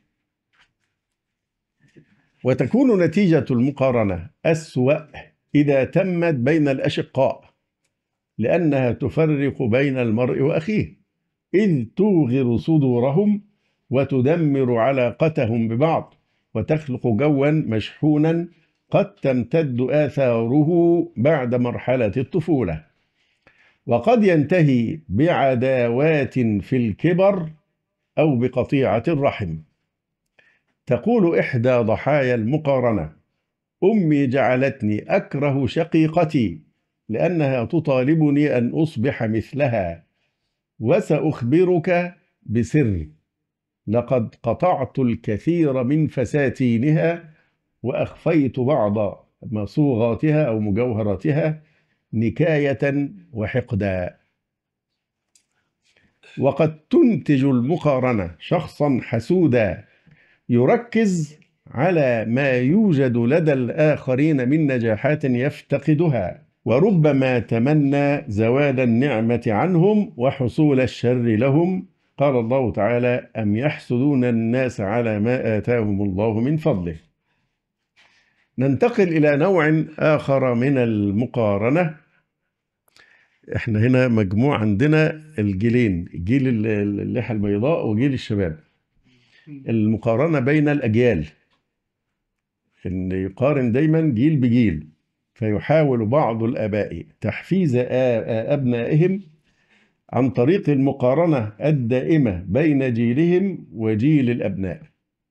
وتكون نتيجة المقارنة أسوأ إذا تمت بين الأشقاء، لأنها تفرق بين المرء وأخيه، إذ توغر صدورهم وتدمر علاقتهم ببعض، وتخلق جوا مشحونا قد تمتد آثاره بعد مرحلة الطفولة، وقد ينتهي بعداوات في الكبر أو بقطيعة الرحم. تقول إحدى ضحايا المقارنة: أمي جعلتني أكره شقيقتي لأنها تطالبني أن أصبح مثلها، وسأخبرك بسر: لقد قطعت الكثير من فساتينها وأخفيت بعض مصوغاتها أو مجوهراتها نكاية وحقدا. وقد تنتج المقارنة شخصا حسودا يركز على ما يوجد لدى الآخرين من نجاحات يفتقدها، وربما تمنى زوال النعمة عنهم وحصول الشر لهم. قال الله تعالى: أم يحسدون الناس على ما آتاهم الله من فضله. ننتقل إلى نوع آخر من المقارنة. احنا هنا مجموع عندنا الجيلين، جيل اللحى البيضاء وجيل الشباب. المقارنة بين الأجيال، إن يقارن دايما جيل بجيل، فيحاول بعض الآباء تحفيز أبنائهم عن طريق المقارنة الدائمة بين جيلهم وجيل الأبناء.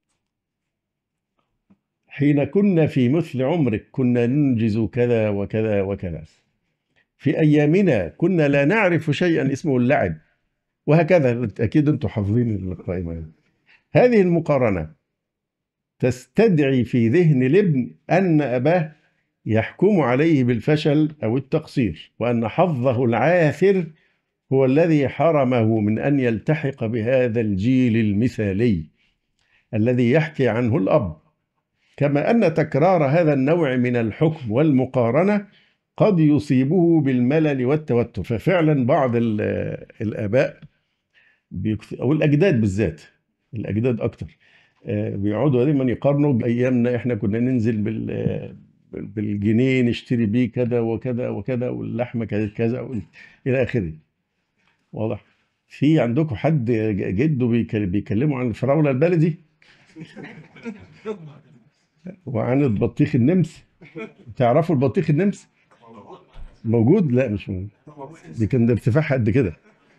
حين كنا في مثل عمرك كنا ننجز كذا وكذا وكذا، في أيامنا كنا لا نعرف شيئا اسمه اللعب، وهكذا. أكيد أنتم حافظين القائمة. هذه المقارنة تستدعي في ذهن الابن أن أباه يحكم عليه بالفشل أو التقصير، وأن حظه العاثر هو الذي حرمه من أن يلتحق بهذا الجيل المثالي الذي يحكي عنه الأب. كما أن تكرار هذا النوع من الحكم والمقارنة قد يصيبه بالملل والتوتر. ففعلا بعض الآباء أو الأجداد بالذات، الأجداد أكتر، بيقعدوا دايما يقارنوا بأيامنا. إحنا كنا ننزل بالجنيه نشتري بيه كذا وكذا وكذا، واللحمة كانت كذا إلى آخره. واضح؟ في عندكم حد جده بيكلموا عن الفراولة البلدي وعن البطيخ النمس؟ تعرفوا البطيخ النمس؟ موجود؟ لا مش موجود، دي كان ارتفاعها قد كده.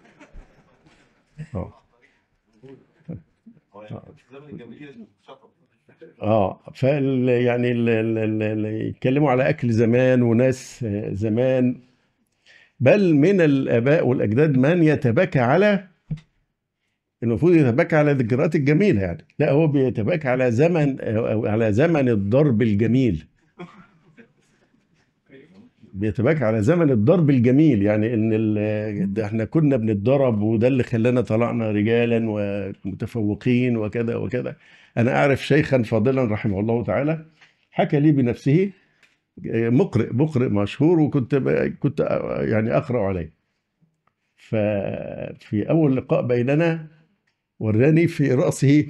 يعني يتكلموا على اكل زمان وناس زمان، بل من الاباء والاجداد من يتباكى على، المفروض يتباكى على الذكريات الجميله، يعني لا، هو بيتباكى على زمن الضرب الجميل. بيتباكى على زمن الضرب الجميل، يعني ان احنا كنا بنتضرب وده اللي خلانا طلعنا رجالا ومتفوقين وكذا وكذا. انا اعرف شيخا فاضلا رحمه الله تعالى حكى لي بنفسه، مقرئ مشهور، كنت يعني اقرا عليه. ففي أول لقاء بيننا وراني في رأسه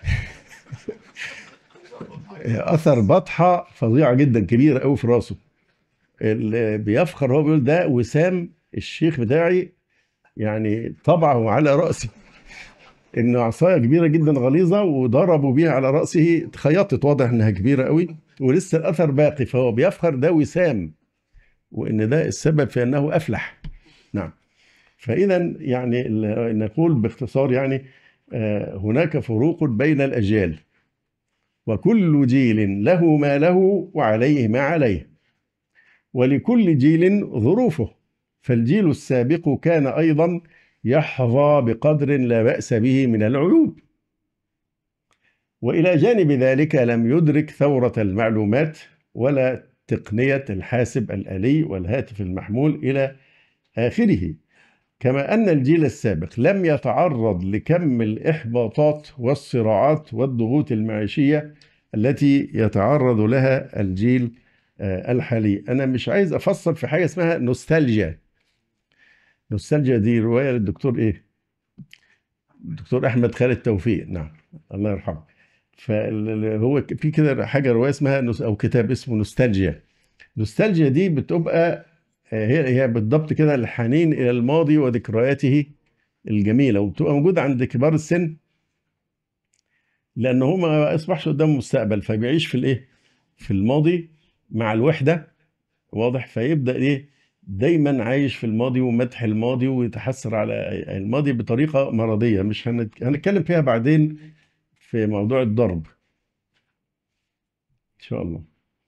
أثر بطحة فظيعة جدا كبيرة أوي في رأسه. اللي بيفخر هو بيقول ده وسام الشيخ بتاعي، يعني طبعه على رأسي، إنه عصاية كبيرة جدا غليظة وضربوا بيها على رأسه، اتخيطت، واضح إنها كبيرة أوي ولسه الأثر باقي، فهو بيفخر ده وسام، وإن ده السبب في أنه أفلح. نعم. فإذا يعني نقول باختصار يعني هناك فروق بين الأجيال، وكل جيل له ما له وعليه ما عليه، ولكل جيل ظروفه. فالجيل السابق كان أيضا يحظى بقدر لا بأس به من العيوب، وإلى جانب ذلك لم يدرك ثورة المعلومات ولا تقنية الحاسب الآلي والهاتف المحمول إلى آخره. كما أن الجيل السابق لم يتعرض لكم الإحباطات والصراعات والضغوط المعيشية التي يتعرض لها الجيل الحالي. أنا مش عايز أفصل في حاجة اسمها نوستالجيا. نوستالجيا دي رواية للدكتور إيه؟ الدكتور أحمد خالد توفيق، نعم، الله يرحمه. فهو في كده حاجة رواية اسمها أو كتاب اسمه نوستالجيا. نوستالجيا دي بتبقى هي بالضبط كده الحنين إلى الماضي وذكرياته الجميلة، وبتبقى موجودة عند كبار السن، لأن هو ما أصبحش قدامه مستقبل، فبيعيش في الإيه؟ في الماضي مع الوحدة، واضح، فيبدأ إيه؟ دايما عايش في الماضي ومدح الماضي ويتحسر على الماضي بطريقة مرضية، مش هنتكلم فيها بعدين في موضوع الضرب إن شاء الله.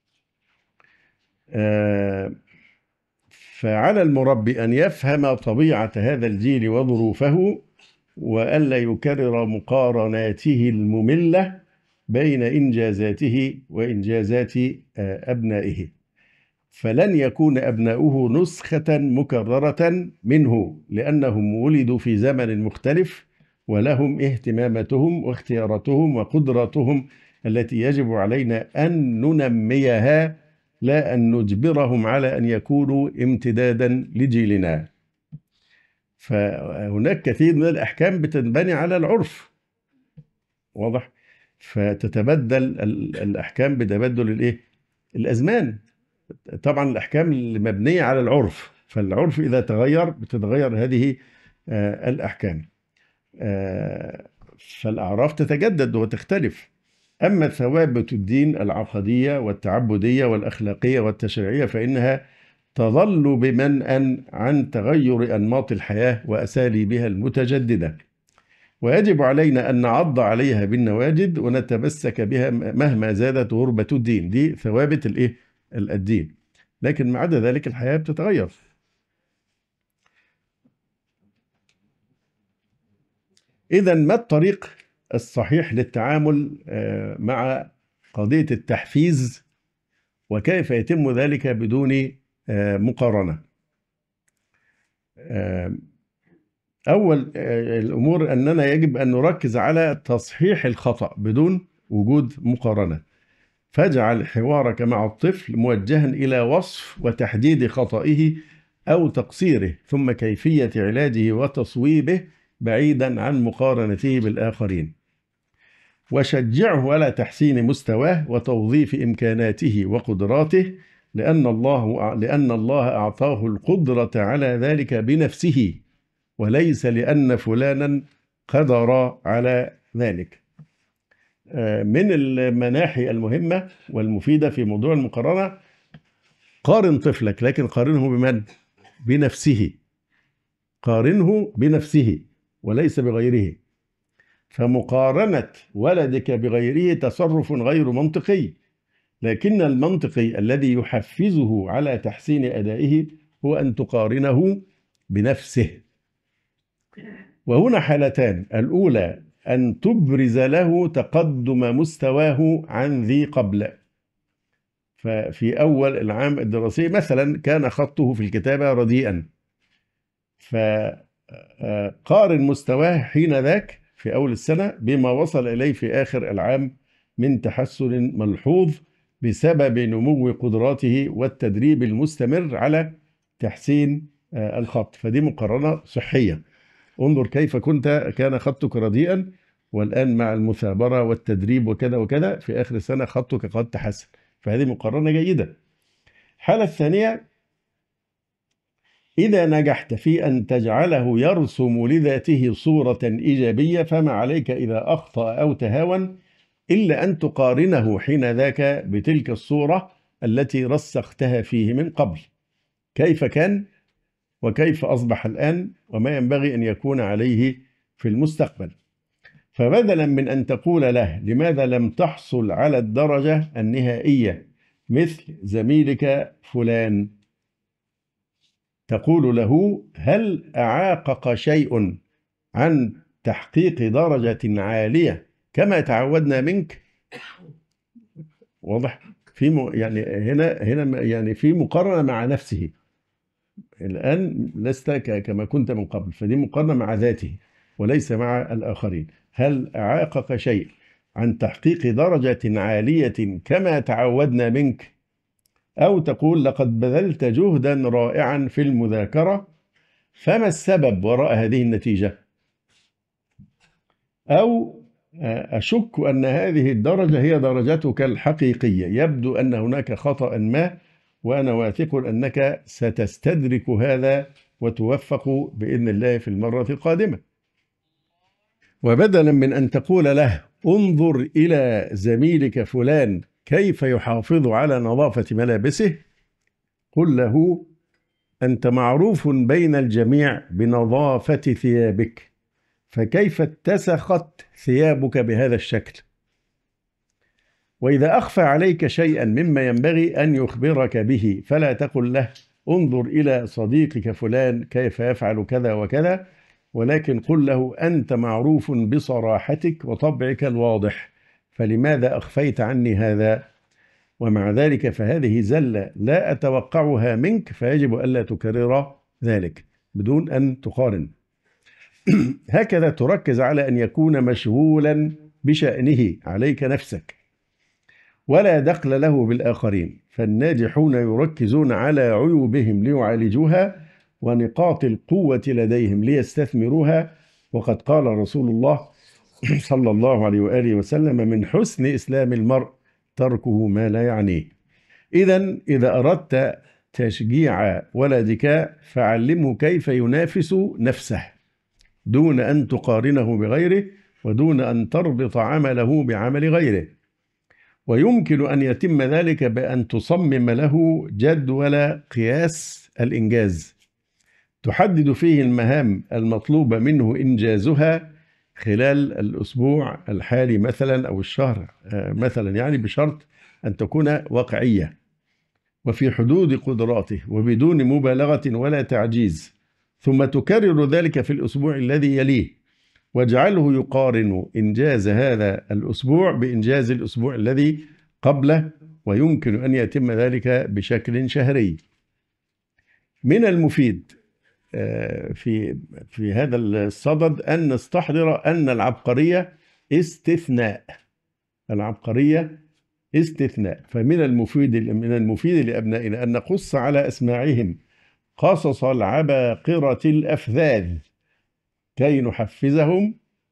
فعلى المربي أن يفهم طبيعة هذا الجيل وظروفه، وألا يكرر مقارناته المملة بين إنجازاته وإنجازات أبنائه، فلن يكون أبناؤه نسخة مكررة منه، لأنهم ولدوا في زمن مختلف ولهم اهتماماتهم واختياراتهم وقدراتهم التي يجب علينا أن ننميها، لا أن نجبرهم على أن يكونوا امتدادا لجيلنا. فهناك كثير من الأحكام بتنبني على العرف، واضح، فتتبدل الأحكام بتبدل الإيه؟ الأزمان. طبعا الأحكام اللي مبنية على العرف، فالعرف إذا تغير بتتغير هذه الأحكام، فالأعراف تتجدد وتختلف. أما ثوابت الدين العقدية والتعبدية والأخلاقية والتشريعية فإنها تظل بمنأى عن تغير أنماط الحياة وأساليبها المتجددة، ويجب علينا أن نعض عليها بالنواجذ ونتمسك بها مهما زادت غربة الدين. دي ثوابت الدين، لكن ما عدا ذلك الحياة بتتغير. إذا ما الطريق الصحيح للتعامل مع قضية التحفيز، وكيف يتم ذلك بدون مقارنة؟ أول الأمور أننا يجب أن نركز على تصحيح الخطأ بدون وجود مقارنة، فاجعل حوارك مع الطفل موجها إلى وصف وتحديد خطئه أو تقصيره، ثم كيفية علاجه وتصويبه بعيدا عن مقارنته بالآخرين، وشجعه على تحسين مستواه وتوظيف إمكاناته وقدراته، لأن الله أعطاه القدرة على ذلك بنفسه، وليس لأن فلانا قدر على ذلك. من المناحي المهمة والمفيدة في موضوع المقارنة، قارن طفلك، لكن قارنه بمن؟ بنفسه. قارنه بنفسه وليس بغيره. فمقارنة ولدك بغيره تصرف غير منطقي، لكن المنطقي الذي يحفزه على تحسين أدائه هو أن تقارنه بنفسه. وهنا حالتان: الأولى أن تبرز له تقدم مستواه عن ذي قبل. ففي أول العام الدراسي مثلا كان خطه في الكتابة رديئا، فقارن مستواه حين ذاك في أول السنة بما وصل إليه في آخر العام من تحسن ملحوظ بسبب نمو قدراته والتدريب المستمر على تحسين الخط، فدي مقارنة صحية. انظر كيف كان خطك رديئا، والآن مع المثابرة والتدريب وكذا وكذا في آخر السنة خطك قد تحسن، فهذه مقارنة جيدة. الحالة الثانية: إذا نجحت في أن تجعله يرسم لذاته صورة إيجابية فما عليك إذا أخطأ أو تهاون إلا أن تقارنه حين ذاك بتلك الصورة التي رسختها فيه من قبل، كيف كان وكيف أصبح الآن وما ينبغي أن يكون عليه في المستقبل. فبدلا من أن تقول له لماذا لم تحصل على الدرجة النهائية مثل زميلك فلان، تقول له: هل أعاقك شيء عن تحقيق درجة عالية كما تعودنا منك؟ واضح؟ يعني هنا يعني في مقارنة مع نفسه. الآن لست كما كنت من قبل، فدي مقارنة مع ذاته وليس مع الآخرين. هل أعاقك شيء عن تحقيق درجة عالية كما تعودنا منك؟ أو تقول: لقد بذلت جهدا رائعا في المذاكرة، فما السبب وراء هذه النتيجة؟ أو أشك أن هذه الدرجة هي درجتك الحقيقية، يبدو أن هناك خطأ ما، وأنا واثق أنك ستستدرك هذا وتوفق بإذن الله في المرة القادمة. وبدلا من أن تقول له: انظر إلى زميلك فلان كيف يحافظ على نظافة ملابسه، قل له: أنت معروف بين الجميع بنظافة ثيابك، فكيف اتسخت ثيابك بهذا الشكل؟ وإذا أخفى عليك شيئا مما ينبغي أن يخبرك به فلا تقل له: انظر إلى صديقك فلان كيف يفعل كذا وكذا، ولكن قل له: أنت معروف بصراحتك وطبعك الواضح، فلماذا أخفيت عني هذا؟ ومع ذلك فهذه زلة لا أتوقعها منك، فيجب ألا تكرر ذلك بدون أن تقارن. هكذا تركز على أن يكون مشغولا بشأنه، عليك نفسك، ولا دخل له بالآخرين. فالناجحون يركزون على عيوبهم ليعالجوها ونقاط القوة لديهم ليستثمروها. وقد قال رسول الله صلى الله عليه وآله وسلم: من حسن إسلام المرء تركه ما لا يعنيه. إذا أردت تشجيع ولدك فعلمه كيف ينافس نفسه دون أن تقارنه بغيره ودون أن تربط عمله بعمل غيره. ويمكن أن يتم ذلك بأن تصمم له جدول قياس الإنجاز تحدد فيه المهام المطلوبة منه إنجازها خلال الأسبوع الحالي مثلا أو الشهر مثلا، يعني بشرط أن تكون واقعية وفي حدود قدراته وبدون مبالغة ولا تعجيز، ثم تكرر ذلك في الأسبوع الذي يليه، واجعله يقارن إنجاز هذا الأسبوع بإنجاز الأسبوع الذي قبله، ويمكن أن يتم ذلك بشكل شهري. من المفيد في هذا الصدد أن نستحضر أن العبقرية استثناء. العبقرية استثناء. فمن المفيد لأبنائنا أن نقص على أسماعهم قصص العباقرة الأفذاذ كي نحفزهم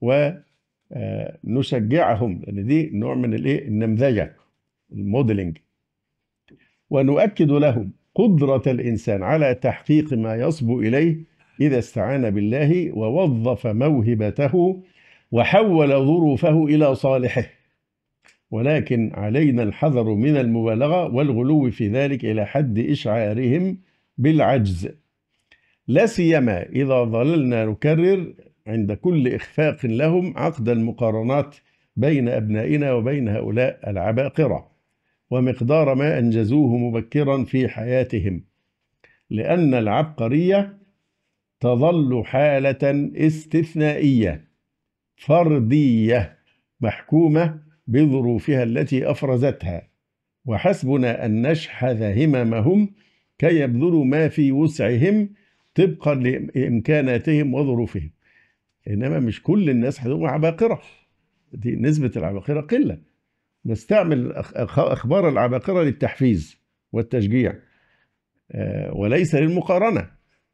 ونشجعهم، لأن دي نوع من النمذجة، الموديلنج. ونؤكد لهم قدرة الإنسان على تحقيق ما يصبو إليه إذا استعان بالله ووظف موهبته وحول ظروفه إلى صالحه، ولكن علينا الحذر من المبالغة والغلو في ذلك إلى حد إشعارهم بالعجز، لا سيما إذا ظللنا نكرر عند كل إخفاق لهم عقد المقارنات بين أبنائنا وبين هؤلاء العباقرة ومقدار ما أنجزوه مبكرا في حياتهم، لأن العبقرية تظل حالة استثنائية فردية محكومة بظروفها التي أفرزتها، وحسبنا أن نشحذ هممهم كي يبذلوا ما في وسعهم طبقا لإمكاناتهم وظروفهم. إنما مش كل الناس هتبقى عباقرة، دي نسبة العباقرة قلة. نستعمل أخبار العباقرة للتحفيز والتشجيع وليس للمقارنة.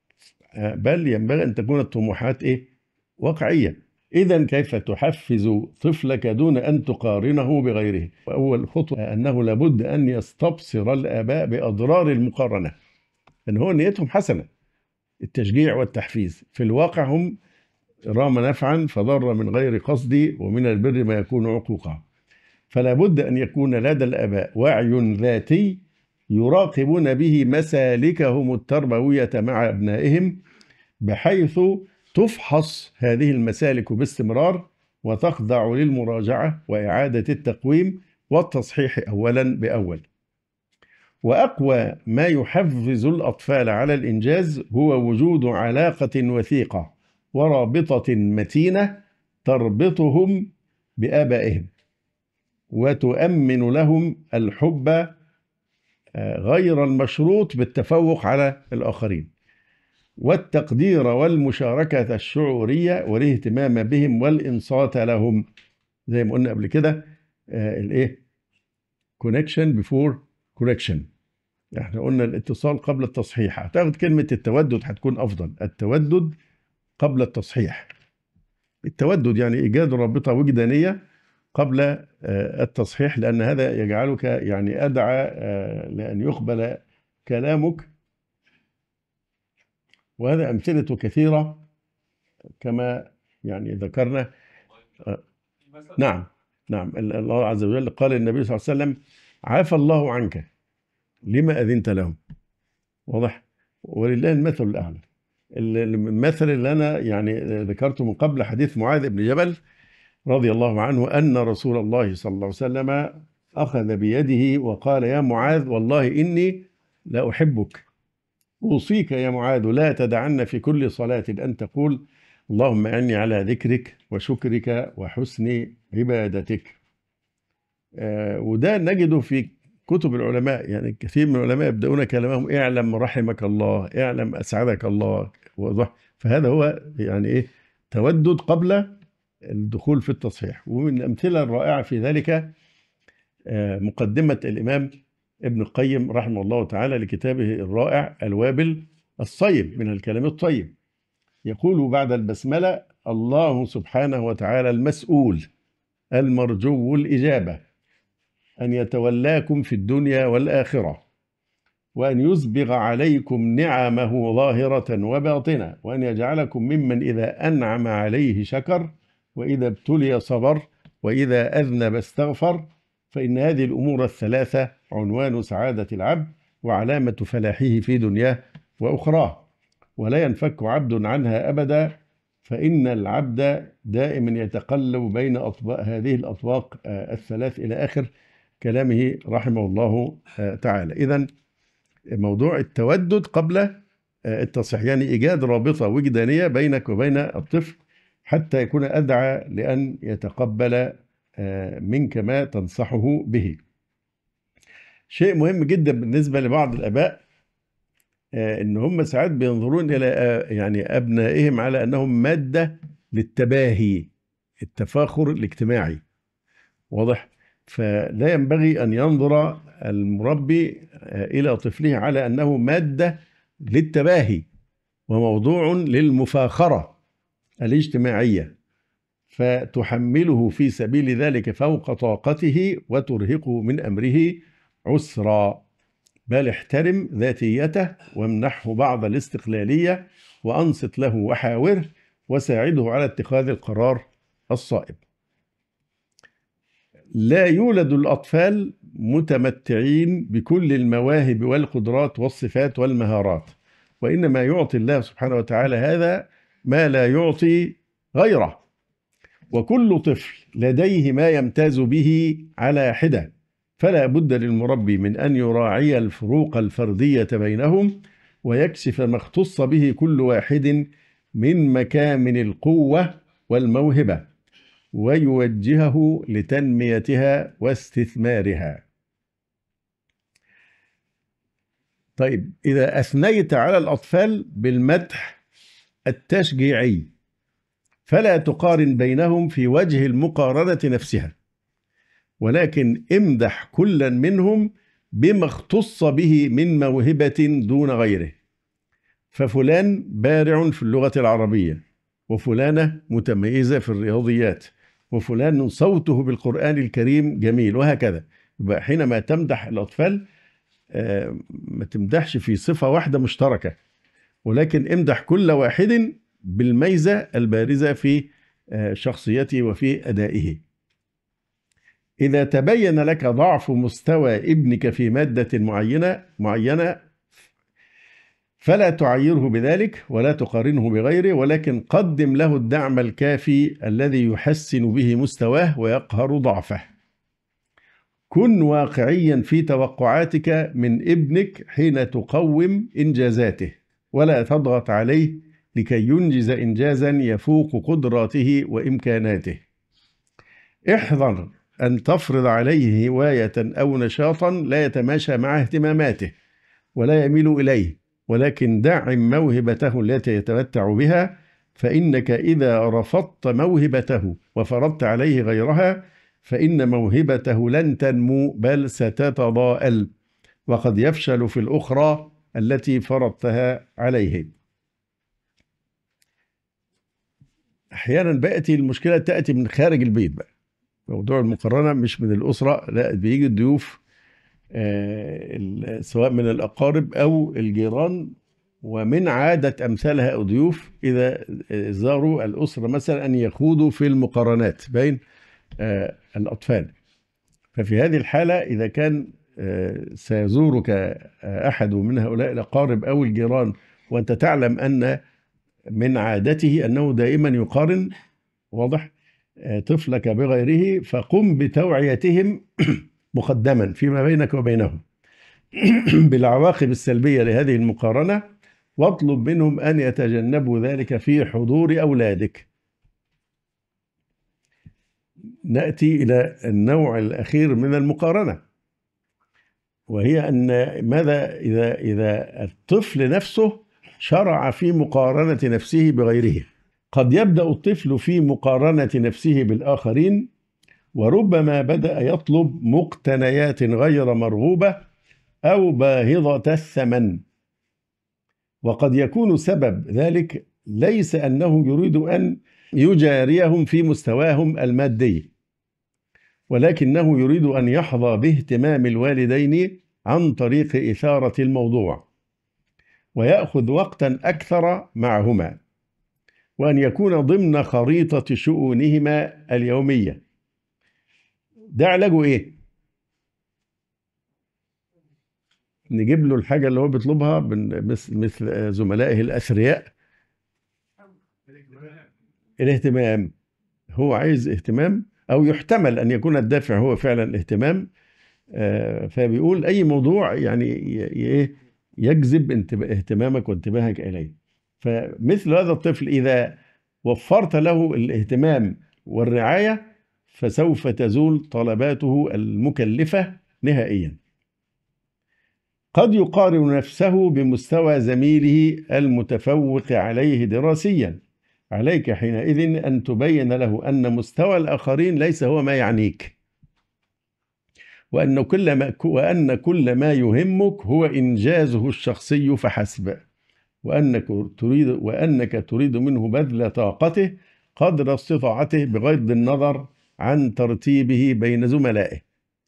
بل ينبغي أن تكون الطموحات واقعية. إذا كيف تحفز طفلك دون أن تقارنه بغيره؟ وأول خطوة أنه لابد أن يستبصر الآباء بأضرار المقارنة، لأن هو نيتهم حسنة، التشجيع والتحفيز. في الواقع هم رام نفعا فضر من غير قصد، ومن البر ما يكون عقوقا. فلا بد أن يكون لدى الآباء وعي ذاتي يراقبون به مسالكهم التربوية مع أبنائهم، بحيث تفحص هذه المسالك باستمرار وتخضع للمراجعة وإعادة التقويم والتصحيح أولا بأول. وأقوى ما يحفز الأطفال على الإنجاز هو وجود علاقة وثيقة ورابطة متينة تربطهم بآبائهم وتؤمن لهم الحب غير المشروط بالتفوق على الآخرين، والتقدير والمشاركة الشعورية والاهتمام بهم والإنصات لهم، زي ما قلنا قبل كده connection before correction. احنا قلنا الاتصال قبل التصحيح. هتاخد كلمة التودد هتكون أفضل، التودد قبل التصحيح. التودد يعني إيجاد رابطة وجدانية قبل التصحيح، لأن هذا يجعلك يعني أدعى لأن يقبل كلامك. وهذا أمثلة كثيرة كما يعني ذكرنا. نعم الله عز وجل قال للنبي صلى الله عليه وسلم: عافى الله عنك لما أذنت لهم. واضح؟ ولله المثل الأعلى. المثل اللي أنا يعني ذكرته من قبل حديث معاذ بن جبل رضي الله عنه، أن رسول الله صلى الله عليه وسلم أخذ بيده وقال: يا معاذ والله إني لا أحبك، أوصيك يا معاذ لا تدعن في كل صلاة أن تقول اللهم أعني على ذكرك وشكرك وحسن عبادتك. وده نجده في كتب العلماء، يعني كثير من العلماء يبدأون كلامهم: اعلم رحمك الله، اعلم أسعدك الله. فهذا هو يعني تودد قبل الدخول في التصحيح. ومن الأمثلة الرائعة في ذلك مقدمة الإمام ابن القيم رحمه الله تعالى لكتابه الرائع الوابل الصيب من الكلام الطيب. يقول بعد البسملة: الله سبحانه وتعالى المسؤول المرجو الإجابة أن يتولاكم في الدنيا والآخرة، وأن يسبغ عليكم نعمه ظاهرة وباطنة، وأن يجعلكم ممن إذا أنعم عليه شكر، وإذا ابتلي صبر، وإذا أذنب استغفر. فإن هذه الأمور الثلاثة عنوان سعادة العبد وعلامة فلاحه في دنياه وأخراه، ولا ينفك عبد عنها أبدا، فإن العبد دائما يتقلب بين هذه الأطواق الثلاث إلى آخر كلامه رحمه الله تعالى. إذن موضوع التودد قبل التصحيح يعني إيجاد رابطة وجدانية بينك وبين الطفل حتى يكون أدعى لأن يتقبل منك ما تنصحه به. شيء مهم جدا بالنسبة لبعض الآباء إن هم ساعات بينظرون إلى يعني أبنائهم على أنهم مادة للتباهي، التفاخر الاجتماعي. واضح؟ فلا ينبغي أن ينظر المربي إلى طفله على أنه مادة للتباهي وموضوع للمفاخرة الاجتماعية، فتحمله في سبيل ذلك فوق طاقته وترهقه من أمره عسرا. بل احترم ذاتيته وامنحه بعض الاستقلالية وأنصت له وحاوره وساعده على اتخاذ القرار الصائب. لا يولد الأطفال متمتعين بكل المواهب والقدرات والصفات والمهارات، وإنما يعطي الله سبحانه وتعالى هذا ما لا يعطي غيره. وكل طفل لديه ما يمتاز به على حدة، فلا بد للمربي من أن يراعي الفروق الفردية بينهم ويكشف ما اختص به كل واحد من مكامن القوة والموهبة ويوجهه لتنميتها واستثمارها. طيب، إذا أثنيت على الأطفال بالمدح التشجيعي فلا تقارن بينهم في وجه المقارنة نفسها، ولكن امدح كلا منهم بما اختص به من موهبة دون غيره، ففلان بارع في اللغة العربية، وفلانة متميزة في الرياضيات، وفلان صوته بالقرآن الكريم جميل، وهكذا. يبقى حينما تمدح الأطفال ما تمدحش في صفة واحدة مشتركة، ولكن امدح كل واحد بالميزة البارزة في شخصيته وفي أدائه. إذا تبين لك ضعف مستوى ابنك في مادة معينة فلا تعيره بذلك ولا تقارنه بغيره، ولكن قدم له الدعم الكافي الذي يحسن به مستواه ويقهر ضعفه. كن واقعيا في توقعاتك من ابنك حين تقوم إنجازاته، ولا تضغط عليه لكي ينجز إنجازا يفوق قدراته وإمكاناته. احذر أن تفرض عليه هواية أو نشاطا لا يتماشى مع اهتماماته ولا يميل إليه، ولكن دعم موهبته التي يتمتع بها، فإنك إذا رفضت موهبته وفرضت عليه غيرها فإن موهبته لن تنمو بل ستتضاءل، وقد يفشل في الأخرى التي فرضتها عليه. أحيانا بأتي المشكلة تأتي من خارج البيت بقى، موضوع المقارنة مش من الأسرة، لا، بيجي الضيوف سواء من الأقارب أو الجيران، ومن عادة أمثال هؤلاء الضيوف إذا زاروا الأسرة مثلا أن يخوضوا في المقارنات بين الأطفال. ففي هذه الحالة إذا كان سيزورك أحد من هؤلاء الأقارب أو الجيران وأنت تعلم أن من عادته أنه دائما يقارن، واضح، طفلك بغيره، فقم بتوعيتهم مقدما فيما بينك وبينهم بالعواقب السلبية لهذه المقارنة، واطلب منهم أن يتجنبوا ذلك في حضور أولادك. نأتي إلى النوع الأخير من المقارنة، وهي أن ماذا إذا الطفل نفسه شرع في مقارنة نفسه بغيره. قد يبدأ الطفل في مقارنة نفسه بالآخرين، وربما بدأ يطلب مقتنيات غير مرغوبة أو باهظة الثمن، وقد يكون سبب ذلك ليس أنه يريد أن يجاريهم في مستواهم المادي، ولكنه يريد أن يحظى باهتمام الوالدين عن طريق إثارة الموضوع، ويأخذ وقتا أكثر معهما، وأن يكون ضمن خريطة شؤونهما اليومية. ده علاجه إيه؟ نجيب له الحاجة اللي هو بيطلبها مثل زملائه الأثرياء. الاهتمام، هو عايز اهتمام، أو يحتمل أن يكون الدافع هو فعلا الاهتمام. فبيقول أي موضوع يعني يجذب اهتمامك وانتباهك إليه. فمثل هذا الطفل إذا وفرت له الاهتمام والرعاية فسوف تزول طلباته المكلفة نهائيا. قد يقارن نفسه بمستوى زميله المتفوق عليه دراسيا، عليك حينئذ أن تبين له أن مستوى الآخرين ليس هو ما يعنيك، وأن كل ما يهمك هو إنجازه الشخصي فحسب، وأنك تريد منه بذل طاقته قدر استطاعته بغض النظر عن ترتيبه بين زملائه.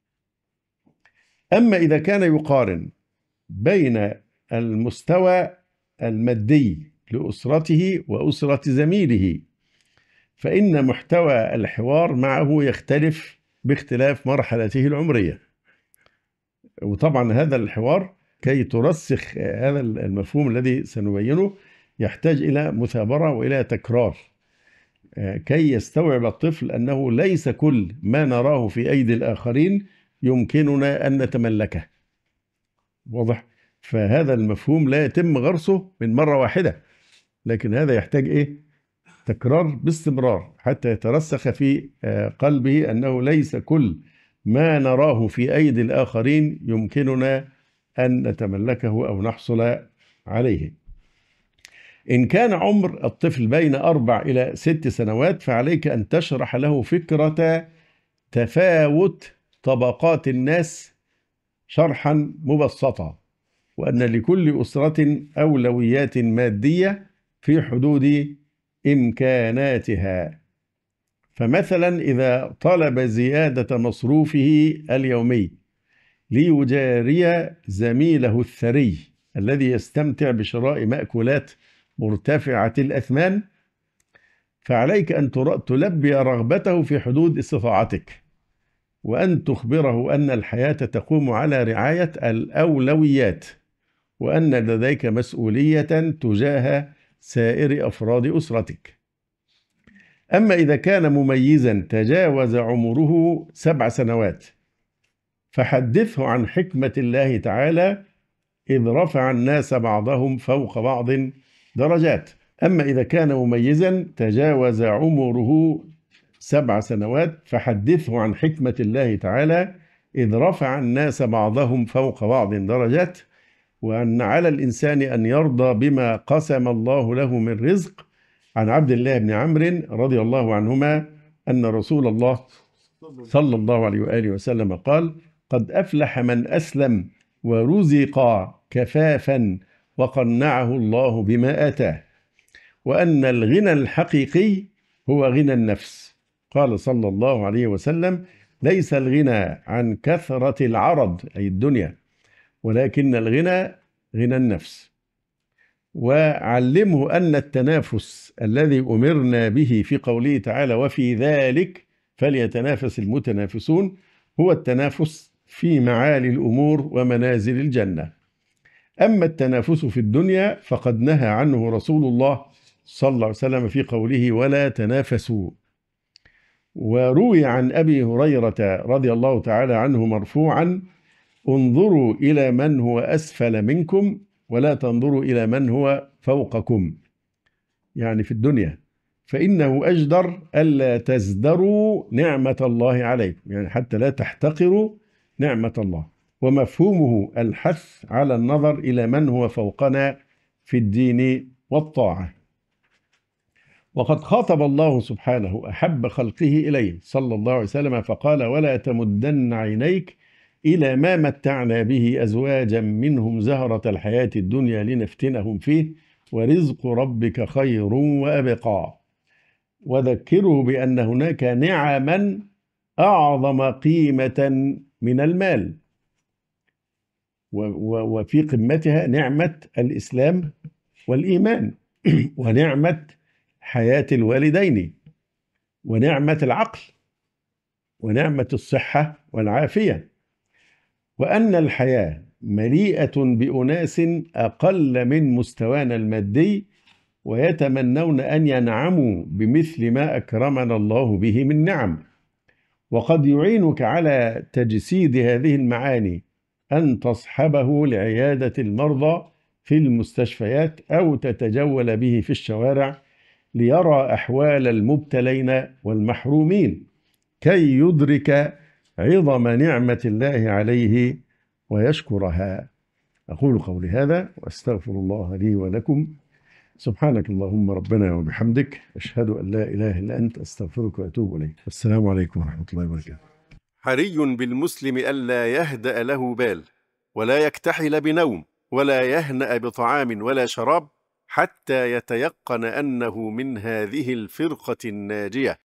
أما إذا كان يقارن بين المستوى المادي لأسرته وأسرة زميله، فإن محتوى الحوار معه يختلف باختلاف مرحلته العمرية. وطبعا هذا الحوار كي ترسخ هذا المفهوم الذي سنبينه يحتاج إلى مثابرة وإلى تكرار، كي يستوعب الطفل أنه ليس كل ما نراه في أيدي الآخرين يمكننا أن نتملكه، واضح؟ فهذا المفهوم لا يتم غرسه من مرة واحدة، لكن هذا يحتاج تكرار باستمرار حتى يترسخ في قلبه أنه ليس كل ما نراه في أيدي الآخرين يمكننا أن نتملكه أو نحصل عليه. إن كان عمر الطفل بين 4 إلى 6 سنوات فعليك أن تشرح له فكرة تفاوت طبقات الناس شرحا مبسطا، وأن لكل أسرة أولويات مادية في حدود إمكاناتها. فمثلا إذا طلب زيادة مصروفه اليومي ليجاري زميله الثري الذي يستمتع بشراء مأكولات مرتفعة الأثمان، فعليك أن تلبي رغبته في حدود استطاعتك، وأن تخبره أن الحياة تقوم على رعاية الأولويات، وأن لديك مسؤولية تجاه سائر أفراد أسرتك. أما إذا كان مميزا تجاوز عمره 7 سنوات، فحدثه عن حكمة الله تعالى إذ رفع الناس بعضهم فوق بعض درجات. أما إذا كان مميزا تجاوز عمره 7 سنوات، فحدثه عن حكمة الله تعالى إذ رفع الناس بعضهم فوق بعض درجات، وأن على الإنسان أن يرضى بما قسم الله له من رزق. عن عبد الله بن عمرو رضي الله عنهما أن رسول الله صلى الله عليه وآله وسلم قال: قد أفلح من أسلم ورزق كفافا وقنعه الله بما آتاه، وأن الغنى الحقيقي هو غنى النفس. قال صلى الله عليه وسلم: ليس الغنى عن كثرة العرض أي الدنيا، ولكن الغنى غنى النفس. وعلمه أن التنافس الذي أمرنا به في قوله تعالى: وفي ذلك فليتنافس المتنافسون، هو التنافس في معالي الأمور ومنازل الجنة. أما التنافس في الدنيا فقد نهى عنه رسول الله صلى الله عليه وسلم في قوله: ولا تنافسوا. وروي عن أبي هريرة رضي الله تعالى عنه مرفوعا: انظروا إلى من هو أسفل منكم ولا تنظروا إلى من هو فوقكم، يعني في الدنيا، فإنه أجدر ألا تزدروا نعمة الله عليكم، يعني حتى لا تحتقروا نعمة الله. ومفهومه الحث على النظر إلى من هو فوقنا في الدين والطاعة. وقد خاطب الله سبحانه أحب خلقه إليه صلى الله عليه وسلم فقال: ولا تمدن عينيك إلى ما متعنا به أزواجا منهم زهرة الحياة الدنيا لنفتنهم فيه ورزق ربك خير وأبقى. وذكره بأن هناك نعما أعظم قيمة من المال، وفي قمتها نعمة الإسلام والإيمان، ونعمة حياة الوالدين، ونعمة العقل، ونعمة الصحة والعافية. وأن الحياة مليئة بأناس أقل من مستوانا المادي ويتمنون أن ينعموا بمثل ما أكرمنا الله به من نعم. وقد يعينك على تجسيد هذه المعاني أن تصحبه لعيادة المرضى في المستشفيات أو تتجول به في الشوارع ليرى أحوال المبتلين والمحرومين كي يدرك عظم نعمة الله عليه ويشكرها. أقول قولي هذا وأستغفر الله لي ولكم. سبحانك اللهم ربنا وبحمدك، أشهد أن لا إله إلا أنت، أستغفرك وأتوب إليك. السلام عليكم ورحمة الله وبركاته. حري بالمسلم ألا يهدأ له بال، ولا يكتحل بنوم، ولا يهنأ بطعام ولا شراب، حتى يتيقن أنه من هذه الفرقة الناجية.